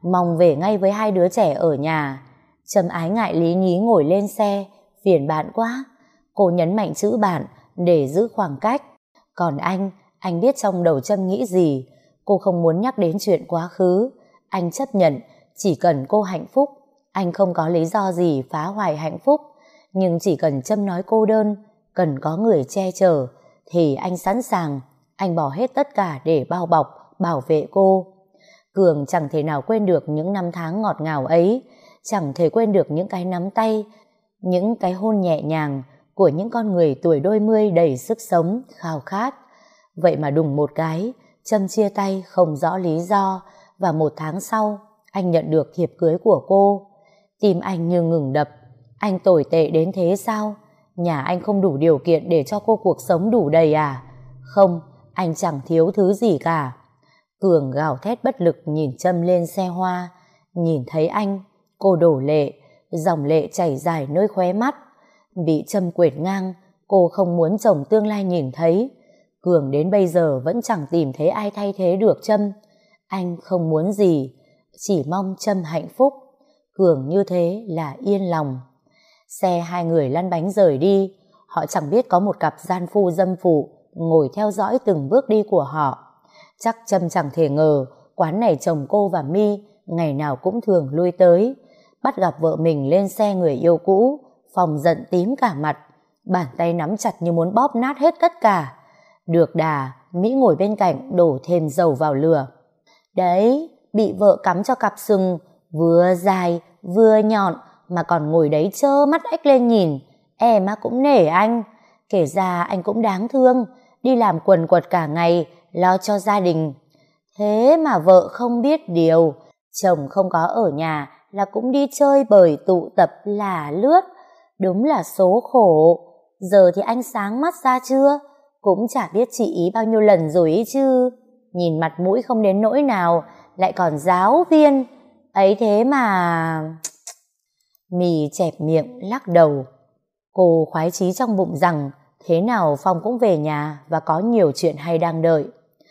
mong về ngay với hai đứa trẻ ở nhà. Trâm ái ngại lý nhí ngồi lên xe, phiền bạn quá. Cô nhấn mạnh chữ bạn để giữ khoảng cách. Còn anh biết trong đầu Trâm nghĩ gì. Cô không muốn nhắc đến chuyện quá khứ. Anh chấp nhận, chỉ cần cô hạnh phúc. Anh không có lý do gì phá hoại hạnh phúc. Nhưng chỉ cần Trâm nói cô đơn, cần có người che chở, thì anh sẵn sàng. Anh bỏ hết tất cả để bao bọc, bảo vệ cô. Cường chẳng thể nào quên được những năm tháng ngọt ngào ấy, chẳng thể quên được những cái nắm tay, những cái hôn nhẹ nhàng của những con người tuổi đôi mươi đầy sức sống, khao khát. Vậy mà đùng một cái, Trâm chia tay không rõ lý do, và 1 tháng sau, anh nhận được thiệp cưới của cô. Tim anh như ngừng đập. Anh tồi tệ đến thế sao? Nhà anh không đủ điều kiện để cho cô cuộc sống đủ đầy à? Không, anh chẳng thiếu thứ gì cả. Cường gào thét bất lực nhìn Trâm lên xe hoa. Nhìn thấy anh, cô đổ lệ, dòng lệ chảy dài nơi khóe mắt. Bị Trâm quệt ngang, cô không muốn chồng tương lai nhìn thấy. Cường đến bây giờ vẫn chẳng tìm thấy ai thay thế được Trâm. Anh không muốn gì, chỉ mong Trâm hạnh phúc. Cường như thế là yên lòng. Xe hai người lăn bánh rời đi. Họ chẳng biết có một cặp gian phu dâm phụ ngồi theo dõi từng bước đi của họ. Chắc Trâm chẳng thể ngờ quán này chồng cô và My ngày nào cũng thường lui tới. Bắt gặp vợ mình lên xe người yêu cũ, Phong giận tím cả mặt, bàn tay nắm chặt như muốn bóp nát hết tất cả. Được đà, Mỹ ngồi bên cạnh đổ thêm dầu vào lửa. Đấy, bị vợ cắm cho cặp sừng, vừa dài vừa nhọn mà còn ngồi đấy trơ mắt ếch lên nhìn. Em mà cũng nể anh. Kể ra anh cũng đáng thương, đi làm quần quật cả ngày, lo cho gia đình. Thế mà vợ không biết điều, chồng không có ở nhà là cũng đi chơi bời tụ tập là lướt. Đúng là số khổ. Giờ thì anh sáng mắt ra chưa? Cũng chả biết chị ý bao nhiêu lần rồi ý chứ. Nhìn mặt mũi không đến nỗi nào, lại còn giáo viên. Ấy thế mà... Mì chẹp miệng lắc đầu. Cô khoái chí trong bụng rằng thế nào Phong cũng về nhà và có nhiều chuyện hay đang đợi.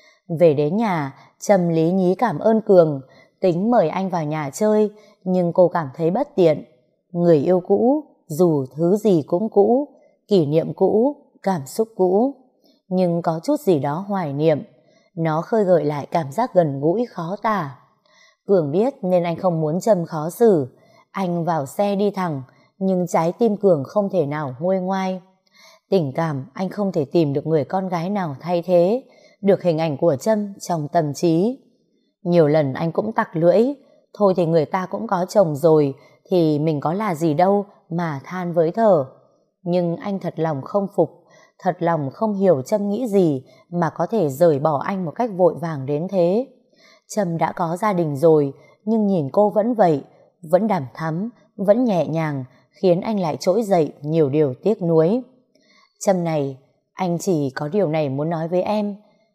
Về đến nhà, Trâm lý nhí cảm ơn Cường, tính mời anh vào nhà chơi, nhưng cô cảm thấy bất tiện. Người yêu cũ, dù thứ gì cũng cũ, kỷ niệm cũ, cảm xúc cũ, nhưng có chút gì đó hoài niệm. Nó khơi gợi lại cảm giác gần gũi khó tả. Cường biết nên anh không muốn Trâm khó xử. Anh vào xe đi thẳng, nhưng trái tim Cường không thể nào nguôi ngoai. Tình cảm anh không thể tìm được người con gái nào thay thế được hình ảnh của Trâm trong tâm trí. Nhiều lần anh cũng tặc lưỡi, thôi thì người ta cũng có chồng rồi, thì mình có là gì đâu mà than với thở. Nhưng anh thật lòng không phục, thật lòng không hiểu Trâm nghĩ gì mà có thể rời bỏ anh một cách vội vàng đến thế. Trâm đã có gia đình rồi, nhưng nhìn cô vẫn vậy, vẫn đằm thắm, vẫn nhẹ nhàng, khiến anh lại trỗi dậy nhiều điều tiếc nuối. Trâm này, anh chỉ có điều này muốn nói với em,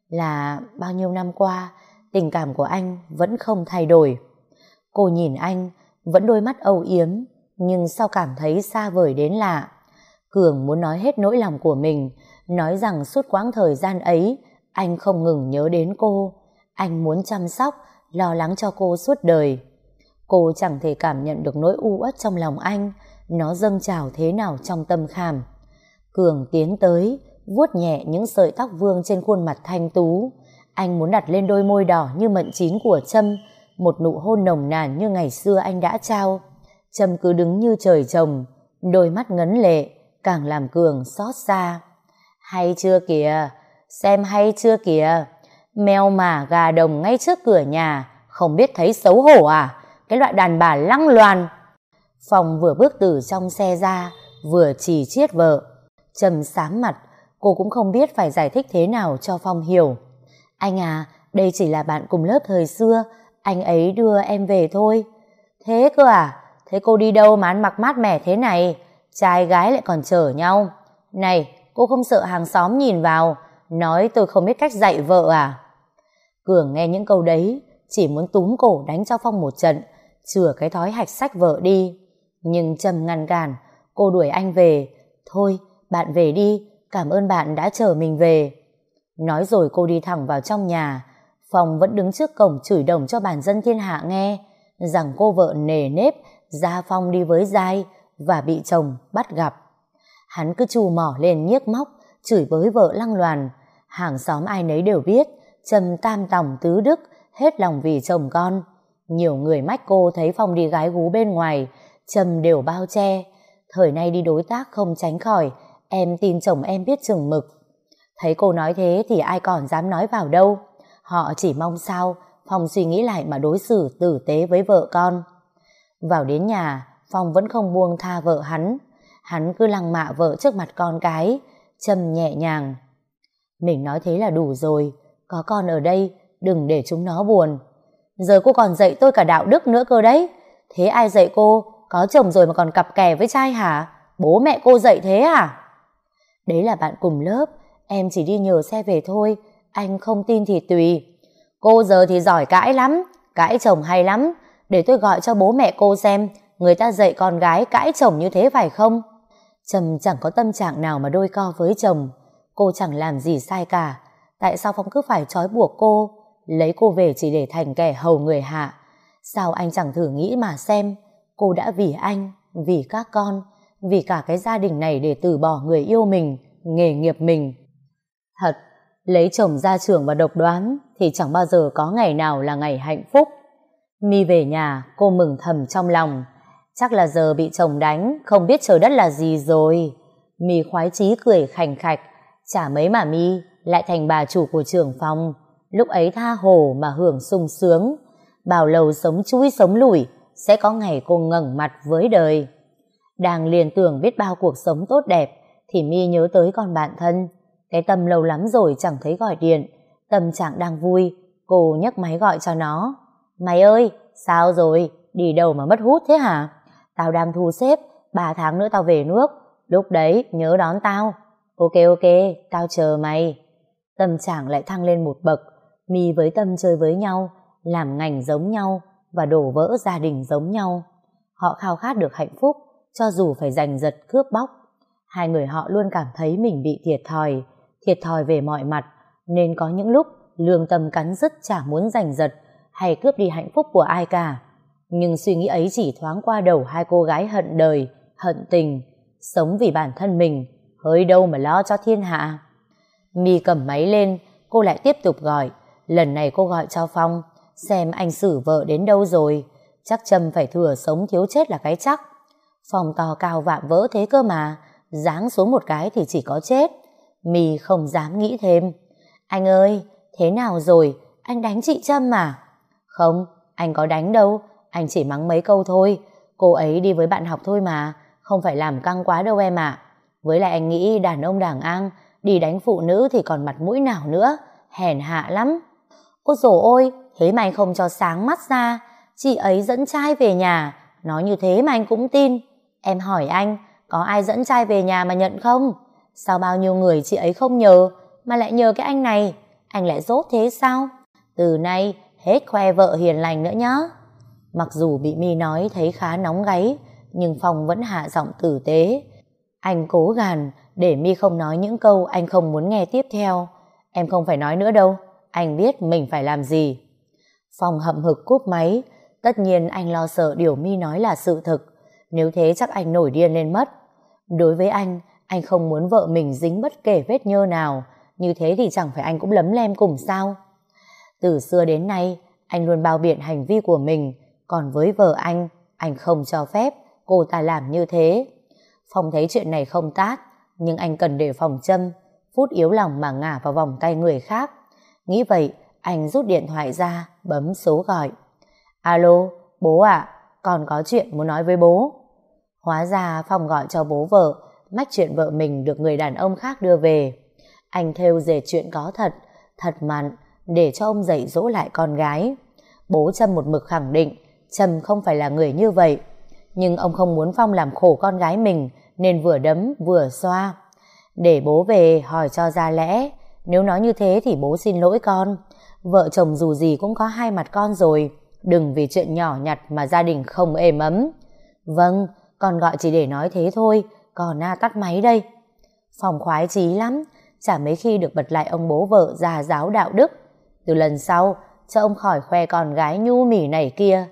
là bao nhiêu năm qua, tình cảm của anh vẫn không thay đổi. Cô nhìn anh, vẫn đôi mắt âu yếm, nhưng sao cảm thấy xa vời đến lạ. Cường muốn nói hết nỗi lòng của mình, nói rằng suốt quãng thời gian ấy, anh không ngừng nhớ đến cô. Anh muốn chăm sóc, lo lắng cho cô suốt đời. Cô chẳng thể cảm nhận được nỗi u uất trong lòng anh, nó dâng trào thế nào trong tâm khảm. Cường tiến tới, vuốt nhẹ những sợi tóc vương trên khuôn mặt thanh tú. Anh muốn đặt lên đôi môi đỏ như mận chín của Trâm một nụ hôn nồng nàn như ngày xưa anh đã trao. Trâm cứ đứng như trời trồng, đôi mắt ngấn lệ, càng làm Cường xót xa. Hay chưa kìa, xem hay chưa kìa, mèo mà gà đồng ngay trước cửa nhà, không biết thấy xấu hổ à, cái loại đàn bà lăng loàn. Phong vừa bước từ trong xe ra, vừa chỉ chiết vợ. Trâm xám mặt, cô cũng không biết phải giải thích thế nào cho Phong hiểu. Anh à, đây chỉ là bạn cùng lớp thời xưa, anh ấy đưa em về thôi. Thế cơ à? Thế cô đi đâu mà ăn mặc mát mẻ thế này? Trai gái lại còn chở nhau. Này, cô không sợ hàng xóm nhìn vào, nói tôi không biết cách dạy vợ à? Cường nghe những câu đấy, chỉ muốn túm cổ đánh cho Phong một trận, chừa cái thói hạch sách vợ đi. Nhưng Trâm ngăn cản, cô đuổi anh về. Thôi, bạn về đi, cảm ơn bạn đã chở mình về. Nói rồi cô đi thẳng vào trong nhà. Phong vẫn đứng trước cổng chửi đồng cho bản dân thiên hạ nghe. rằng cô vợ nề nếp ra Phong đi với giai và bị chồng bắt gặp. Hắn cứ trù mỏ lên nhiếc móc, chửi bới vợ lăng loàn. Hàng xóm ai nấy đều biết Trâm tam tòng tứ đức, hết lòng vì chồng con. Nhiều người mách cô thấy Phong đi gái gú bên ngoài, Trâm đều bao che. Thời nay đi đối tác không tránh khỏi, em tin chồng em biết chừng mực. Thấy cô nói thế thì ai còn dám nói vào đâu. Họ chỉ mong sao Phong suy nghĩ lại mà đối xử tử tế với vợ con. Vào đến nhà, Phong vẫn không buông tha vợ hắn. Hắn cứ lăng mạ vợ trước mặt con cái. Trâm nhẹ nhàng: mình nói thế là đủ rồi, có con ở đây, đừng để chúng nó buồn. Giờ cô còn dạy tôi cả đạo đức nữa cơ đấy. Thế ai dạy cô? Có chồng rồi mà còn cặp kè với trai hả? Bố mẹ cô dạy thế à? Đấy là bạn cùng lớp, em chỉ đi nhờ xe về thôi, anh không tin thì tùy. Cô giờ thì giỏi cãi lắm, cãi chồng hay lắm. Để tôi gọi cho bố mẹ cô xem, người ta dạy con gái cãi chồng như thế phải không? Trâm chẳng có tâm trạng nào mà đôi co với chồng. Cô chẳng làm gì sai cả. Tại sao Phong cứ phải trói buộc cô, lấy cô về chỉ để thành kẻ hầu người hạ? Sao anh chẳng thử nghĩ mà xem, cô đã vì anh, vì các con, vì cả cái gia đình này để từ bỏ người yêu mình, nghề nghiệp mình. Thật, lấy chồng gia trưởng và độc đoán thì chẳng bao giờ có ngày nào là ngày hạnh phúc. My về nhà, cô mừng thầm trong lòng. Chắc là giờ bị chồng đánh, không biết trời đất là gì rồi. My khoái chí cười khành khạch. Chả mấy mà My lại thành bà chủ của trưởng phòng. Lúc ấy tha hồ mà hưởng sung sướng. Bảo lầu sống chui sống lủi, sẽ có ngày cô ngẩng mặt với đời. Đang liên tưởng biết bao cuộc sống tốt đẹp thì My nhớ tới con bạn thân. Cái Tâm lâu lắm rồi chẳng thấy gọi điện. Tâm trạng đang vui, cô nhấc máy gọi cho nó. Mày ơi, sao rồi? Đi đâu mà mất hút thế hả? Tao đang thu xếp, 3 tháng nữa tao về nước. Lúc đấy nhớ đón tao. Ok ok, tao chờ mày. Tâm trạng lại thăng lên một bậc. My với Tâm chơi với nhau, làm ngành giống nhau và đổ vỡ gia đình giống nhau. Họ khao khát được hạnh phúc, cho dù phải giành giật cướp bóc. Hai người họ luôn cảm thấy mình bị thiệt thòi về mọi mặt, nên có những lúc lương tâm cắn rứt chả muốn giành giật hay cướp đi hạnh phúc của ai cả. Nhưng suy nghĩ ấy chỉ thoáng qua đầu hai cô gái hận đời, hận tình, sống vì bản thân mình, hơi đâu mà lo cho thiên hạ. My cầm máy lên, cô lại tiếp tục gọi. Lần này cô gọi cho Phong, xem anh xử vợ đến đâu rồi. Chắc Trâm phải thừa sống thiếu chết là cái chắc. Phong to cao vạm vỡ thế cơ mà, giáng xuống một cái thì chỉ có chết. My không dám nghĩ thêm. Anh ơi, thế nào rồi? Anh đánh chị Trâm à? Không, anh có đánh đâu, anh chỉ mắng mấy câu thôi. Cô ấy đi với bạn học thôi mà, không phải làm căng quá đâu em ạ. Với lại anh nghĩ đàn ông đàng an đi đánh phụ nữ thì còn mặt mũi nào nữa, hèn hạ lắm. Ôi dồi ôi, thế mà anh không cho sáng mắt ra. Chị ấy dẫn trai về nhà, nói như thế mà anh cũng tin. Em hỏi anh, có ai dẫn trai về nhà mà nhận không? Sao bao nhiêu người chị ấy không nhờ, mà lại nhờ cái anh này? Anh lại dốt thế sao? Từ nay hết khoe vợ hiền lành nữa nhá. Mặc dù bị My nói thấy khá nóng gáy, nhưng Phong vẫn hạ giọng tử tế. Anh cố gàn để My không nói những câu anh không muốn nghe tiếp theo. Em không phải nói nữa đâu, anh biết mình phải làm gì. Phong hậm hực cúp máy. Tất nhiên anh lo sợ điều My nói là sự thực. Nếu thế chắc anh nổi điên lên mất. Đối với anh không muốn vợ mình dính bất kể vết nhơ nào. Như thế thì chẳng phải anh cũng lấm lem cùng sao? Từ xưa đến nay anh luôn bao biện hành vi của mình. Còn với vợ anh không cho phép cô ta làm như thế. Phong thấy chuyện này không tát, nhưng anh cần đề phòng Trâm phút yếu lòng mà ngả vào vòng tay người khác. Nghĩ vậy, anh rút điện thoại ra, bấm số gọi. Alo, bố ạ, con có chuyện muốn nói với bố. Hóa ra Phong gọi cho bố vợ, mách chuyện vợ mình được người đàn ông khác đưa về. Anh thêu dệt chuyện có thật, thật mặn, để cho ông dạy dỗ lại con gái. Bố Trâm một mực khẳng định Trâm không phải là người như vậy. Nhưng ông không muốn Phong làm khổ con gái mình, nên vừa đấm vừa xoa. Để bố về hỏi cho ra lẽ. Nếu nói như thế thì bố xin lỗi con. Vợ chồng dù gì cũng có hai mặt con rồi. Đừng vì chuyện nhỏ nhặt mà gia đình không êm ấm. Vâng, con gọi chỉ để nói thế thôi. Còn tắt máy đây. Phong khoái chí lắm. Chả mấy khi được bật lại ông bố vợ già giáo đạo đức. Từ lần sau cho ông khỏi khoe con gái nhu mì này kia.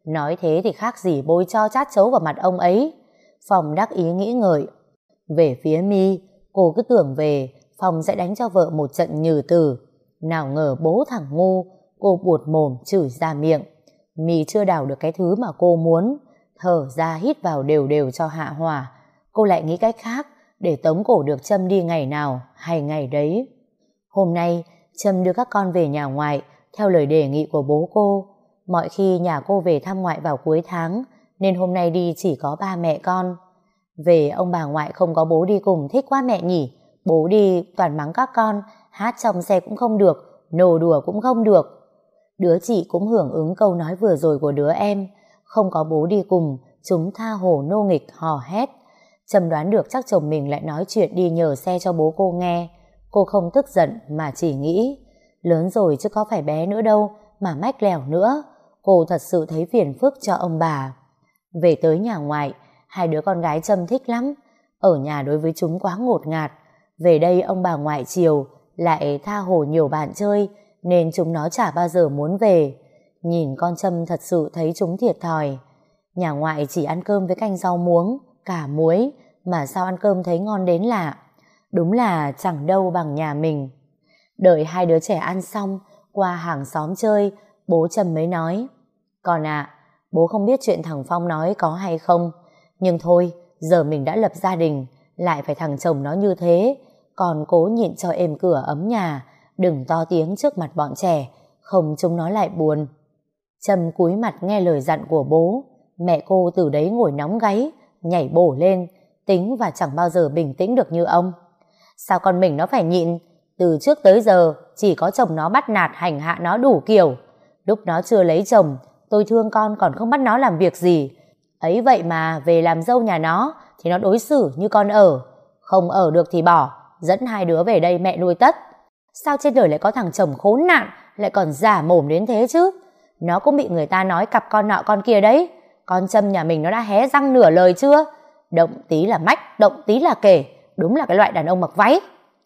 Nói thế thì khác gì bôi tro chát chấu vào mặt ông ấy. Phong đắc ý nghĩ ngợi. Về phía My, cô cứ tưởng về Phong sẽ đánh cho vợ một trận nhừ tử. Nào ngờ bố thằng ngu, cô buột mồm chửi ra miệng. My chưa đào được cái thứ mà cô muốn, thở ra hít vào đều đều cho hạ hỏa. Cô lại nghĩ cách khác để tống cổ được Trâm đi ngày nào hay ngày đấy. Hôm nay Trâm đưa các con về nhà ngoại theo lời đề nghị của bố cô. Mọi khi nhà cô về thăm ngoại vào cuối tháng, nên hôm nay đi chỉ có ba mẹ con. Về ông bà ngoại không có bố đi cùng thích quá mẹ nhỉ. Bố đi toàn mắng các con, hát trong xe cũng không được, nổ đùa cũng không được. Đứa chị cũng hưởng ứng câu nói vừa rồi của đứa em. Không có bố đi cùng, chúng tha hồ nô nghịch hò hét. Trâm đoán được chắc chồng mình lại nói chuyện đi nhờ xe cho bố cô nghe. Cô không tức giận mà chỉ nghĩ, lớn rồi chứ có phải bé nữa đâu mà mách lẻo nữa. Cô thật sự thấy phiền phức cho ông bà. Về tới nhà ngoại, hai đứa con gái Trâm thích lắm. Ở nhà đối với chúng quá ngột ngạt. Về đây ông bà ngoại chiều lại tha hồ nhiều bạn chơi, nên chúng nó chả bao giờ muốn về. Nhìn con Trâm thật sự thấy chúng thiệt thòi. Nhà ngoại chỉ ăn cơm với canh rau muống, cả muối, mà sao ăn cơm thấy ngon đến lạ. Đúng là chẳng đâu bằng nhà mình. Đợi hai đứa trẻ ăn xong, qua hàng xóm chơi, bố Trâm mới nói: Con à, bố không biết chuyện thằng Phong nói có hay không, nhưng thôi, giờ mình đã lập gia đình, lại phải thằng chồng nó như thế, còn cố nhịn cho êm cửa ấm nhà, đừng to tiếng trước mặt bọn trẻ, không chúng nó lại buồn. Trâm cúi mặt nghe lời dặn của bố. Mẹ cô từ đấy ngồi nóng gáy, nhảy bổ lên, tính và chẳng bao giờ bình tĩnh được như ông. Sao con mình nó phải nhịn? Từ trước tới giờ chỉ có chồng nó bắt nạt hành hạ nó đủ kiểu. Lúc nó chưa lấy chồng, tôi thương con còn không bắt nó làm việc gì. Ấy vậy mà về làm dâu nhà nó thì nó đối xử như con ở. Không ở được thì bỏ, dẫn hai đứa về đây mẹ nuôi tất. Sao trên đời lại có thằng chồng khốn nạn, lại còn giả mồm đến thế chứ? Nó cũng bị người ta nói cặp con nọ con kia đấy. Con Trâm nhà mình nó đã hé răng nửa lời chưa? Động tí là mách, động tí là kể. Đúng là cái loại đàn ông mặc váy.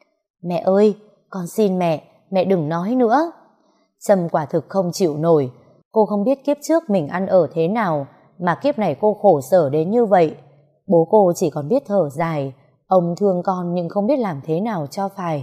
Mẹ ơi, con xin mẹ đừng nói nữa. Trâm quả thực không chịu nổi. Cô không biết kiếp trước mình ăn ở thế nào mà kiếp này cô khổ sở đến như vậy. Bố cô chỉ còn biết thở dài. Ông thương con nhưng không biết làm thế nào cho phải.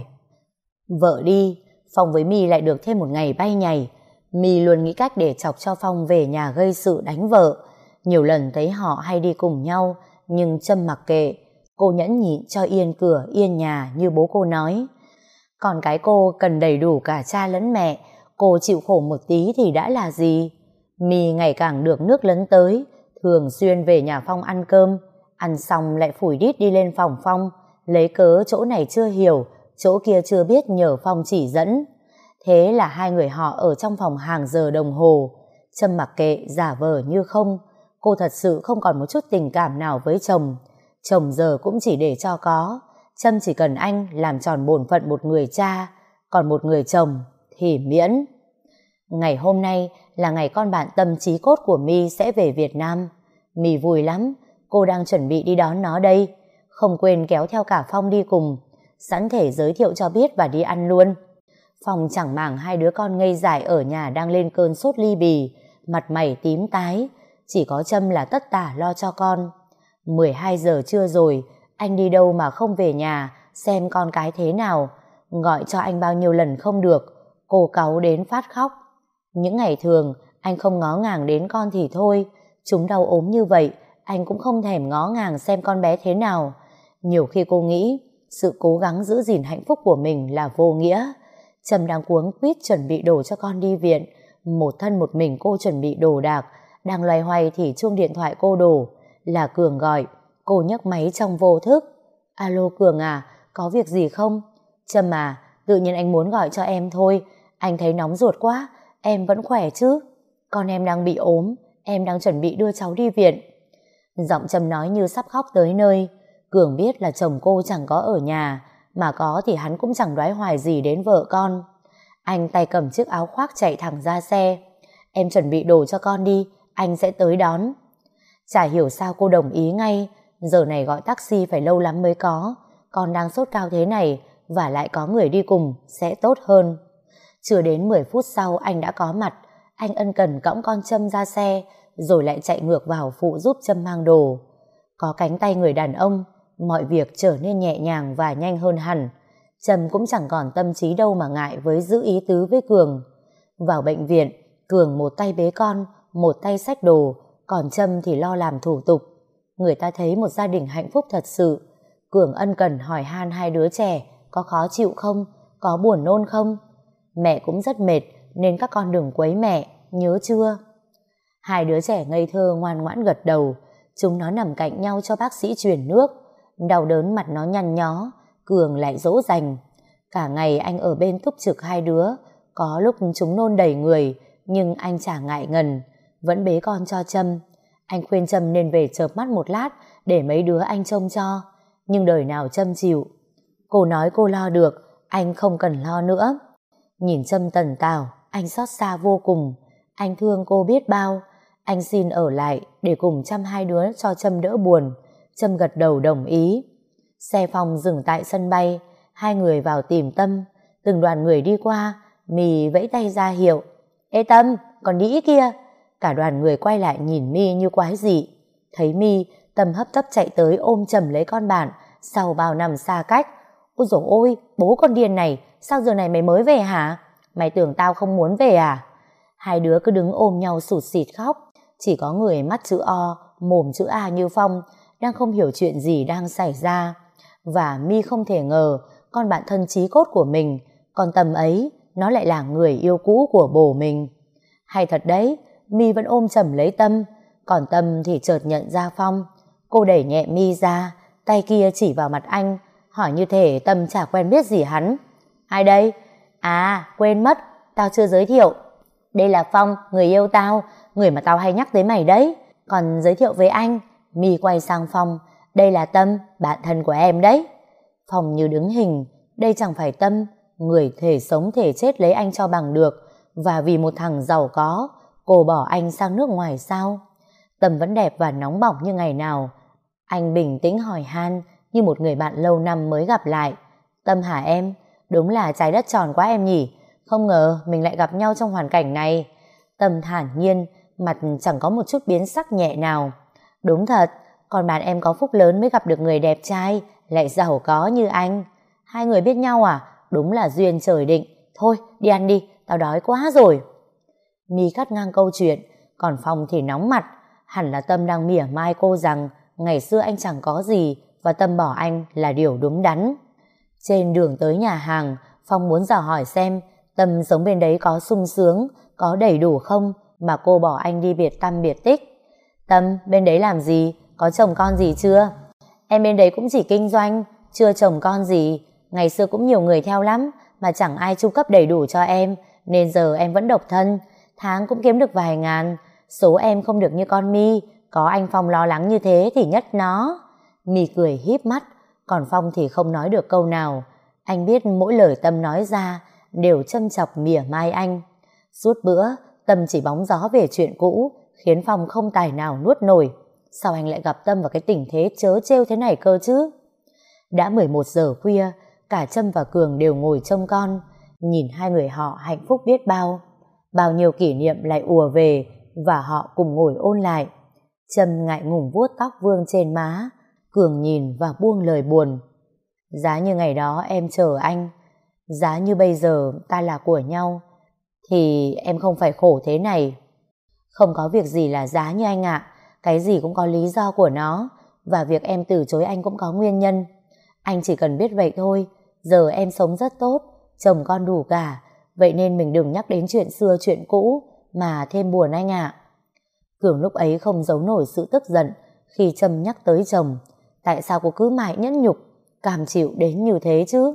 Vợ đi, Phong với My lại được thêm một ngày bay nhảy. My luôn nghĩ cách để chọc cho Phong về nhà gây sự đánh vợ. Nhiều lần thấy họ hay đi cùng nhau, nhưng Trâm mặc kệ. Cô nhẫn nhịn cho yên cửa yên nhà như bố cô nói. Còn cái cô cần đầy đủ cả cha lẫn mẹ, cô chịu khổ một tí thì đã là gì. My ngày càng được nước lấn tới, thường xuyên về nhà Phong ăn cơm, ăn xong lại phủi đít đi lên phòng Phong, lấy cớ chỗ này chưa hiểu, chỗ kia chưa biết nhờ Phong chỉ dẫn. Thế là hai người họ ở trong phòng hàng giờ đồng hồ. Trâm mặc kệ giả vờ như không. Cô thật sự không còn một chút tình cảm nào với chồng. Chồng giờ cũng chỉ để cho có. Trâm chỉ cần anh làm tròn bổn phận một người cha, còn một người chồng thì miễn. Ngày hôm nay là ngày con bạn tâm trí cốt của My sẽ về Việt Nam. My vui lắm, cô đang chuẩn bị đi đón nó đây. Không quên kéo theo cả Phong đi cùng, sẵn thể giới thiệu cho biết và đi ăn luôn. Phong chẳng màng hai đứa con ngây dại ở nhà đang lên cơn sốt ly bì, mặt mày tím tái. Chỉ có Trâm là tất tả lo cho con. 12 giờ trưa rồi, anh đi đâu mà không về nhà xem con cái thế nào. Gọi cho anh bao nhiêu lần không được, cô cáu đến phát khóc. Những ngày thường anh không ngó ngàng đến con thì thôi, chúng đau ốm như vậy anh cũng không thèm ngó ngàng xem con bé thế nào. Nhiều khi cô nghĩ sự cố gắng giữ gìn hạnh phúc của mình là vô nghĩa. Trâm đang cuống quýt chuẩn bị đồ cho con đi viện, một thân một mình cô chuẩn bị đồ đạc. Đang loay hoay thì chuông điện thoại cô đổ, là Cường gọi. Cô nhấc máy trong vô thức. Alo Cường à, có việc gì không? Trâm à, tự nhiên anh muốn gọi cho em thôi. Anh thấy nóng ruột quá. Em vẫn khỏe chứ? Con em đang bị ốm, em đang chuẩn bị đưa cháu đi viện. Giọng Trâm nói như sắp khóc tới nơi. Cường biết là chồng cô chẳng có ở nhà, mà có thì hắn cũng chẳng đoái hoài gì đến vợ con. Anh tay cầm chiếc áo khoác chạy thẳng ra xe. Em chuẩn bị đồ cho con đi, anh sẽ tới đón. Chả hiểu sao cô đồng ý ngay. Giờ này gọi taxi phải lâu lắm mới có. Con đang sốt cao thế này, và lại có người đi cùng sẽ tốt hơn. Chưa đến 10 phút sau anh đã có mặt. Anh ân cần cõng con Trâm ra xe, rồi lại chạy ngược vào phụ giúp Trâm mang đồ. Có cánh tay người đàn ông, mọi việc trở nên nhẹ nhàng và nhanh hơn hẳn. Trâm cũng chẳng còn tâm trí đâu mà ngại với giữ ý tứ với Cường. Vào bệnh viện, Cường một tay bế con, một tay xách đồ, còn Trâm thì lo làm thủ tục. Người ta thấy một gia đình hạnh phúc thật sự. Cường ân cần hỏi han hai đứa trẻ có khó chịu không, có buồn nôn không. Mẹ cũng rất mệt nên các con đừng quấy mẹ, nhớ chưa? Hai đứa trẻ ngây thơ ngoan ngoãn gật đầu. Chúng nó nằm cạnh nhau cho bác sĩ truyền nước. Đau đớn mặt nó nhăn nhó, Cường lại dỗ dành. Cả ngày anh ở bên túc trực hai đứa. Có lúc chúng nôn đầy người, nhưng anh chả ngại ngần, vẫn bế con cho Trâm. Anh khuyên Trâm nên về chợp mắt một lát để mấy đứa anh trông cho, nhưng đời nào Trâm chịu. Cô nói cô lo được, anh không cần lo nữa. Nhìn Trâm tần tảo, anh xót xa vô cùng. Anh thương cô biết bao. Anh xin ở lại để cùng chăm hai đứa cho Trâm đỡ buồn. Trâm gật đầu đồng ý. Xe Phong dừng tại sân bay. Hai người vào tìm Tâm. Từng đoàn người đi qua, My vẫy tay ra hiệu. Ê Tâm, còn đĩ kia. Cả đoàn người quay lại nhìn My như quái dị. Thấy My, Tâm hấp tấp chạy tới ôm chầm lấy con bạn sau bao năm xa cách. Ôi dồi ôi, bố con điên này, sao giờ này mày mới về hả? Mày tưởng tao không muốn về à? Hai đứa cứ đứng ôm nhau sụt sịt khóc. Chỉ có người mắt chữ O, mồm chữ A như Phong đang không hiểu chuyện gì đang xảy ra. Và My không thể ngờ con bạn thân chí cốt của mình, còn Tâm ấy, nó lại là người yêu cũ của bố mình. Hay thật đấy, My vẫn ôm chầm lấy Tâm, còn Tâm thì chợt nhận ra Phong. Cô đẩy nhẹ My ra, tay kia chỉ vào mặt anh, hỏi như thể Tâm chả quen biết gì hắn. Ai đây? À, quên mất, tao chưa giới thiệu. Đây là Phong, người yêu tao, người mà tao hay nhắc tới mày đấy. Còn giới thiệu với anh. My quay sang Phong. Đây là Tâm, bạn thân của em đấy. Phong như đứng hình. Đây chẳng phải Tâm, người thể sống thể chết lấy anh cho bằng được. Và vì một thằng giàu có, cô bỏ anh sang nước ngoài sao? Tâm vẫn đẹp và nóng bỏng như ngày nào. Anh bình tĩnh hỏi han như một người bạn lâu năm mới gặp lại. Tâm hả em? Đúng là trái đất tròn quá em nhỉ? Không ngờ mình lại gặp nhau trong hoàn cảnh này. Tâm thản nhiên, mặt chẳng có một chút biến sắc nhẹ nào. Đúng thật, còn bạn em có phúc lớn mới gặp được người đẹp trai, lại giàu có như anh. Hai người biết nhau à? Đúng là duyên trời định. Thôi, đi ăn đi, tao đói quá rồi. My cắt ngang câu chuyện, còn Phong thì nóng mặt. Hẳn là Tâm đang mỉa mai cô rằng ngày xưa anh chẳng có gì và Tâm bỏ anh là điều đúng đắn. Trên đường tới nhà hàng, Phong muốn dò hỏi xem Tâm sống bên đấy có sung sướng, có đầy đủ không mà cô bỏ anh đi biệt tăm biệt tích. Tâm, bên đấy làm gì? Có chồng con gì chưa? Em bên đấy cũng chỉ kinh doanh, chưa chồng con gì. Ngày xưa cũng nhiều người theo lắm, mà chẳng ai chu cấp đầy đủ cho em, nên giờ em vẫn độc thân. Tháng cũng kiếm được vài ngàn. Số em không được như con My, có anh Phong lo lắng như thế thì nhất nó. My cười híp mắt, còn Phong thì không nói được câu nào. Anh biết mỗi lời Tâm nói ra đều châm chọc mỉa mai anh. Suốt bữa, Tâm chỉ bóng gió về chuyện cũ, khiến Phong không tài nào nuốt nổi. Sao anh lại gặp Tâm vào cái tình thế trớ trêu thế này cơ chứ? Đã 11 giờ khuya, cả Trâm và Cường đều ngồi trông con, nhìn hai người họ hạnh phúc biết bao. Bao nhiêu kỷ niệm lại ùa về và họ cùng ngồi ôn lại. Trâm ngại ngùng vuốt tóc vương trên má, Cường nhìn và buông lời buồn. Giá như ngày đó em chờ anh, giá như bây giờ ta là của nhau, thì em không phải khổ thế này. Không có việc gì là giá như anh ạ, cái gì cũng có lý do của nó, và việc em từ chối anh cũng có nguyên nhân. Anh chỉ cần biết vậy thôi. Giờ em sống rất tốt, chồng con đủ cả, vậy nên mình đừng nhắc đến chuyện xưa chuyện cũ mà thêm buồn anh ạ. Cường lúc ấy không giấu nổi sự tức giận khi Trâm nhắc tới chồng. Tại sao cô cứ mãi nhẫn nhục, cam chịu đến như thế chứ?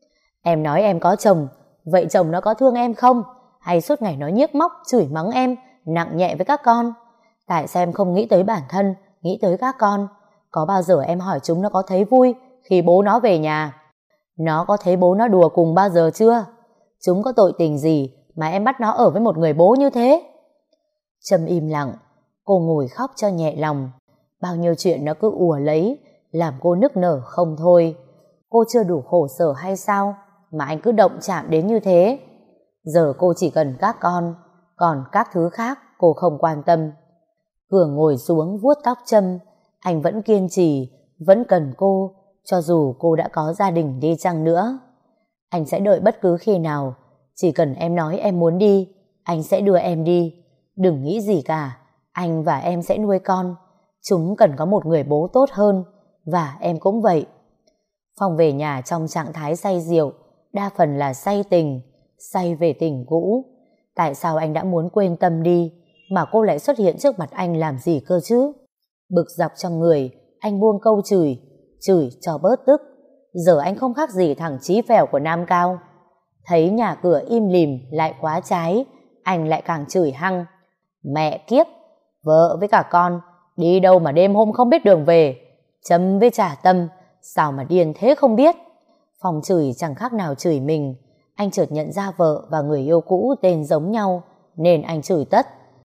Em nói em có chồng, vậy chồng nó có thương em không? Hay suốt ngày nó nhiếc móc, chửi mắng em, nặng nhẹ với các con? Tại sao em không nghĩ tới bản thân, nghĩ tới các con? Có bao giờ em hỏi chúng nó có thấy vui khi bố nó về nhà? Nó có thấy bố nó đùa cùng bao giờ chưa? Chúng có tội tình gì mà em bắt nó ở với một người bố như thế? Trâm im lặng, cô ngồi khóc cho nhẹ lòng. Bao nhiêu chuyện nó cứ ùa lấy, làm cô nức nở không thôi. Cô chưa đủ khổ sở hay sao mà anh cứ động chạm đến như thế? Giờ cô chỉ cần các con, còn các thứ khác cô không quan tâm. Cường ngồi xuống vuốt tóc Trâm. Anh vẫn kiên trì, vẫn cần cô, cho dù cô đã có gia đình đi chăng nữa. Anh sẽ đợi bất cứ khi nào, chỉ cần em nói em muốn đi, anh sẽ đưa em đi. Đừng nghĩ gì cả, anh và em sẽ nuôi con. Chúng cần có một người bố tốt hơn, và em cũng vậy. Phong về nhà trong trạng thái say rượu, đa phần là say tình, say về tình cũ. Tại sao anh đã muốn quên Tâm đi, mà cô lại xuất hiện trước mặt anh làm gì cơ chứ? Bực dọc trong người, anh buông câu chửi cho bớt tức. Giờ anh không khác gì thằng chí phèo của Nam Cao. Thấy nhà cửa im lìm lại quá trái, anh lại càng chửi hăng. Mẹ kiếp, vợ với cả con, đi đâu mà đêm hôm không biết đường về. Trâm với trả Tâm, sao mà điên thế không biết. Phong chửi chẳng khác nào chửi mình. Anh chợt nhận ra vợ và người yêu cũ tên giống nhau, nên anh chửi tất.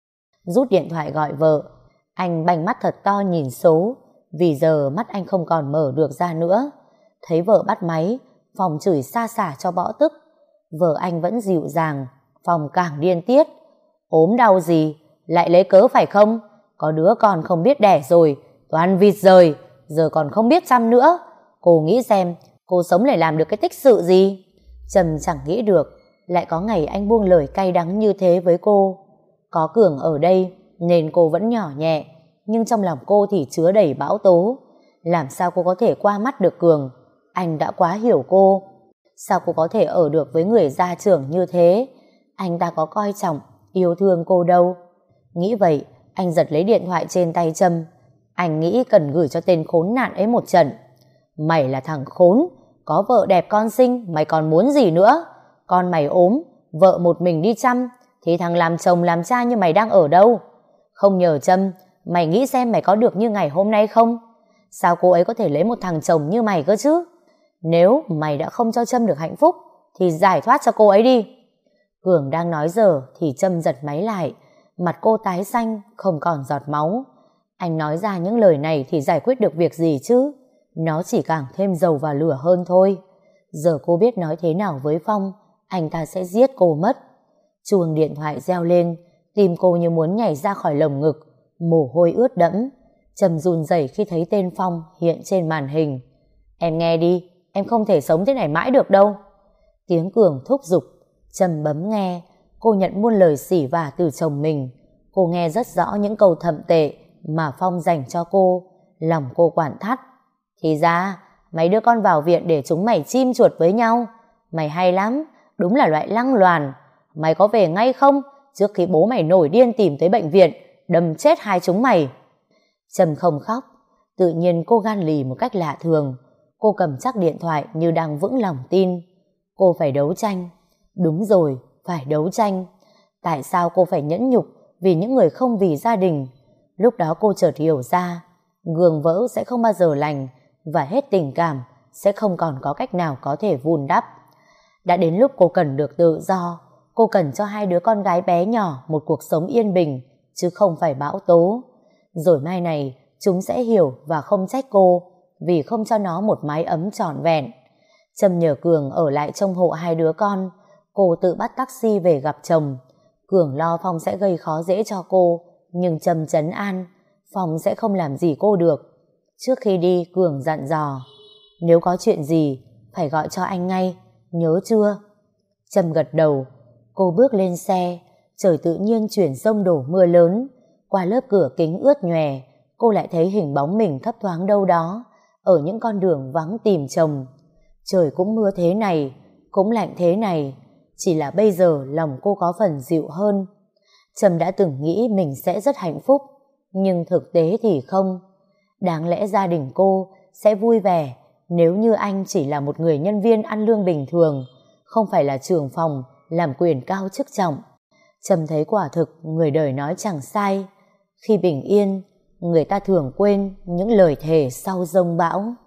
Rút điện thoại gọi vợ. Anh bành mắt thật to nhìn số, vì giờ mắt anh không còn mở được ra nữa. Thấy vợ bắt máy, Phong chửi xa xả cho bỏ tức. Vợ anh vẫn dịu dàng, Phong càng điên tiết. Ốm đau gì, lại lấy cớ phải không? Có đứa con không biết đẻ rồi, toàn vịt rời, giờ còn không biết chăm nữa. Cô nghĩ xem, cô sống để làm được cái tích sự gì? Trâm chẳng nghĩ được, lại có ngày anh buông lời cay đắng như thế với cô. Có Cường ở đây, nên cô vẫn nhỏ nhẹ, nhưng trong lòng cô thì chứa đầy bão tố. Làm sao cô có thể qua mắt được Cường? Anh đã quá hiểu cô. Sao cô có thể ở được với người gia trưởng như thế? Anh ta có coi trọng, yêu thương cô đâu. Nghĩ vậy, anh giật lấy điện thoại trên tay Trâm. Anh nghĩ cần gửi cho tên khốn nạn ấy một trận. Mày là thằng khốn, có vợ đẹp con xinh, mày còn muốn gì nữa? Con mày ốm, vợ một mình đi chăm, thì thằng làm chồng làm cha như mày đang ở đâu? Không nhờ Trâm, mày nghĩ xem mày có được như ngày hôm nay không? Sao cô ấy có thể lấy một thằng chồng như mày cơ chứ? Nếu mày đã không cho Trâm được hạnh phúc, thì giải thoát cho cô ấy đi. Cường đang nói dở thì Trâm giật máy lại. Mặt cô tái xanh, không còn giọt máu. Anh nói ra những lời này thì giải quyết được việc gì chứ? Nó chỉ càng thêm dầu vào lửa hơn thôi. Giờ cô biết nói thế nào với Phong, anh ta sẽ giết cô mất. Chuông điện thoại reo lên, tim cô như muốn nhảy ra khỏi lồng ngực, mồ hôi ướt đẫm. Trâm run rẩy khi thấy tên Phong hiện trên màn hình. Em nghe đi, em không thể sống thế này mãi được đâu. Tiếng Cường thúc giục. Trâm bấm nghe. Cô nhận muôn lời xỉ vả từ chồng mình. Cô nghe rất rõ những câu thậm tệ mà Phong dành cho cô. Lòng cô quặn thắt. Thì ra mày đưa con vào viện để chúng mày chim chuột với nhau. Mày hay lắm, đúng là loại lăng loàn. Mày có về ngay không, trước khi bố mày nổi điên tìm tới bệnh viện đâm chết hai chúng mày? Trâm không khóc. Tự nhiên cô gan lì một cách lạ thường. Cô cầm chắc điện thoại như đang vững lòng tin. Cô phải đấu tranh. Đúng rồi, phải đấu tranh. Tại sao cô phải nhẫn nhục vì những người không vì gia đình? Lúc đó cô chợt hiểu ra, gương vỡ sẽ không bao giờ lành, và hết tình cảm sẽ không còn có cách nào có thể vun đắp. Đã đến lúc cô cần được tự do. Cô cần cho hai đứa con gái bé nhỏ một cuộc sống yên bình, chứ không phải bão tố. Rồi mai này chúng sẽ hiểu và không trách cô vì không cho nó một mái ấm trọn vẹn. Trâm nhờ Cường ở lại trông hộ hai đứa con. Cô tự bắt taxi về gặp chồng. Cường lo Phong sẽ gây khó dễ cho cô, nhưng Trâm trấn an, Phong sẽ không làm gì cô được. Trước khi đi, Cường dặn dò, nếu có chuyện gì phải gọi cho anh ngay, nhớ chưa? Trâm gật đầu. Cô bước lên xe. Trời tự nhiên chuyển giông đổ mưa lớn. Qua lớp cửa kính ướt nhòe, cô lại thấy hình bóng mình thấp thoáng đâu đó ở những con đường vắng tìm chồng. Trời cũng mưa thế này, cũng lạnh thế này, chỉ là bây giờ lòng cô có phần dịu hơn. Trâm đã từng nghĩ mình sẽ rất hạnh phúc, nhưng thực tế thì không. Đáng lẽ gia đình cô sẽ vui vẻ nếu như anh chỉ là một người nhân viên ăn lương bình thường, không phải là trưởng phòng làm quyền cao chức trọng. Trâm thấy quả thực người đời nói chẳng sai. Khi bình yên, người ta thường quên những lời thề sau giông bão.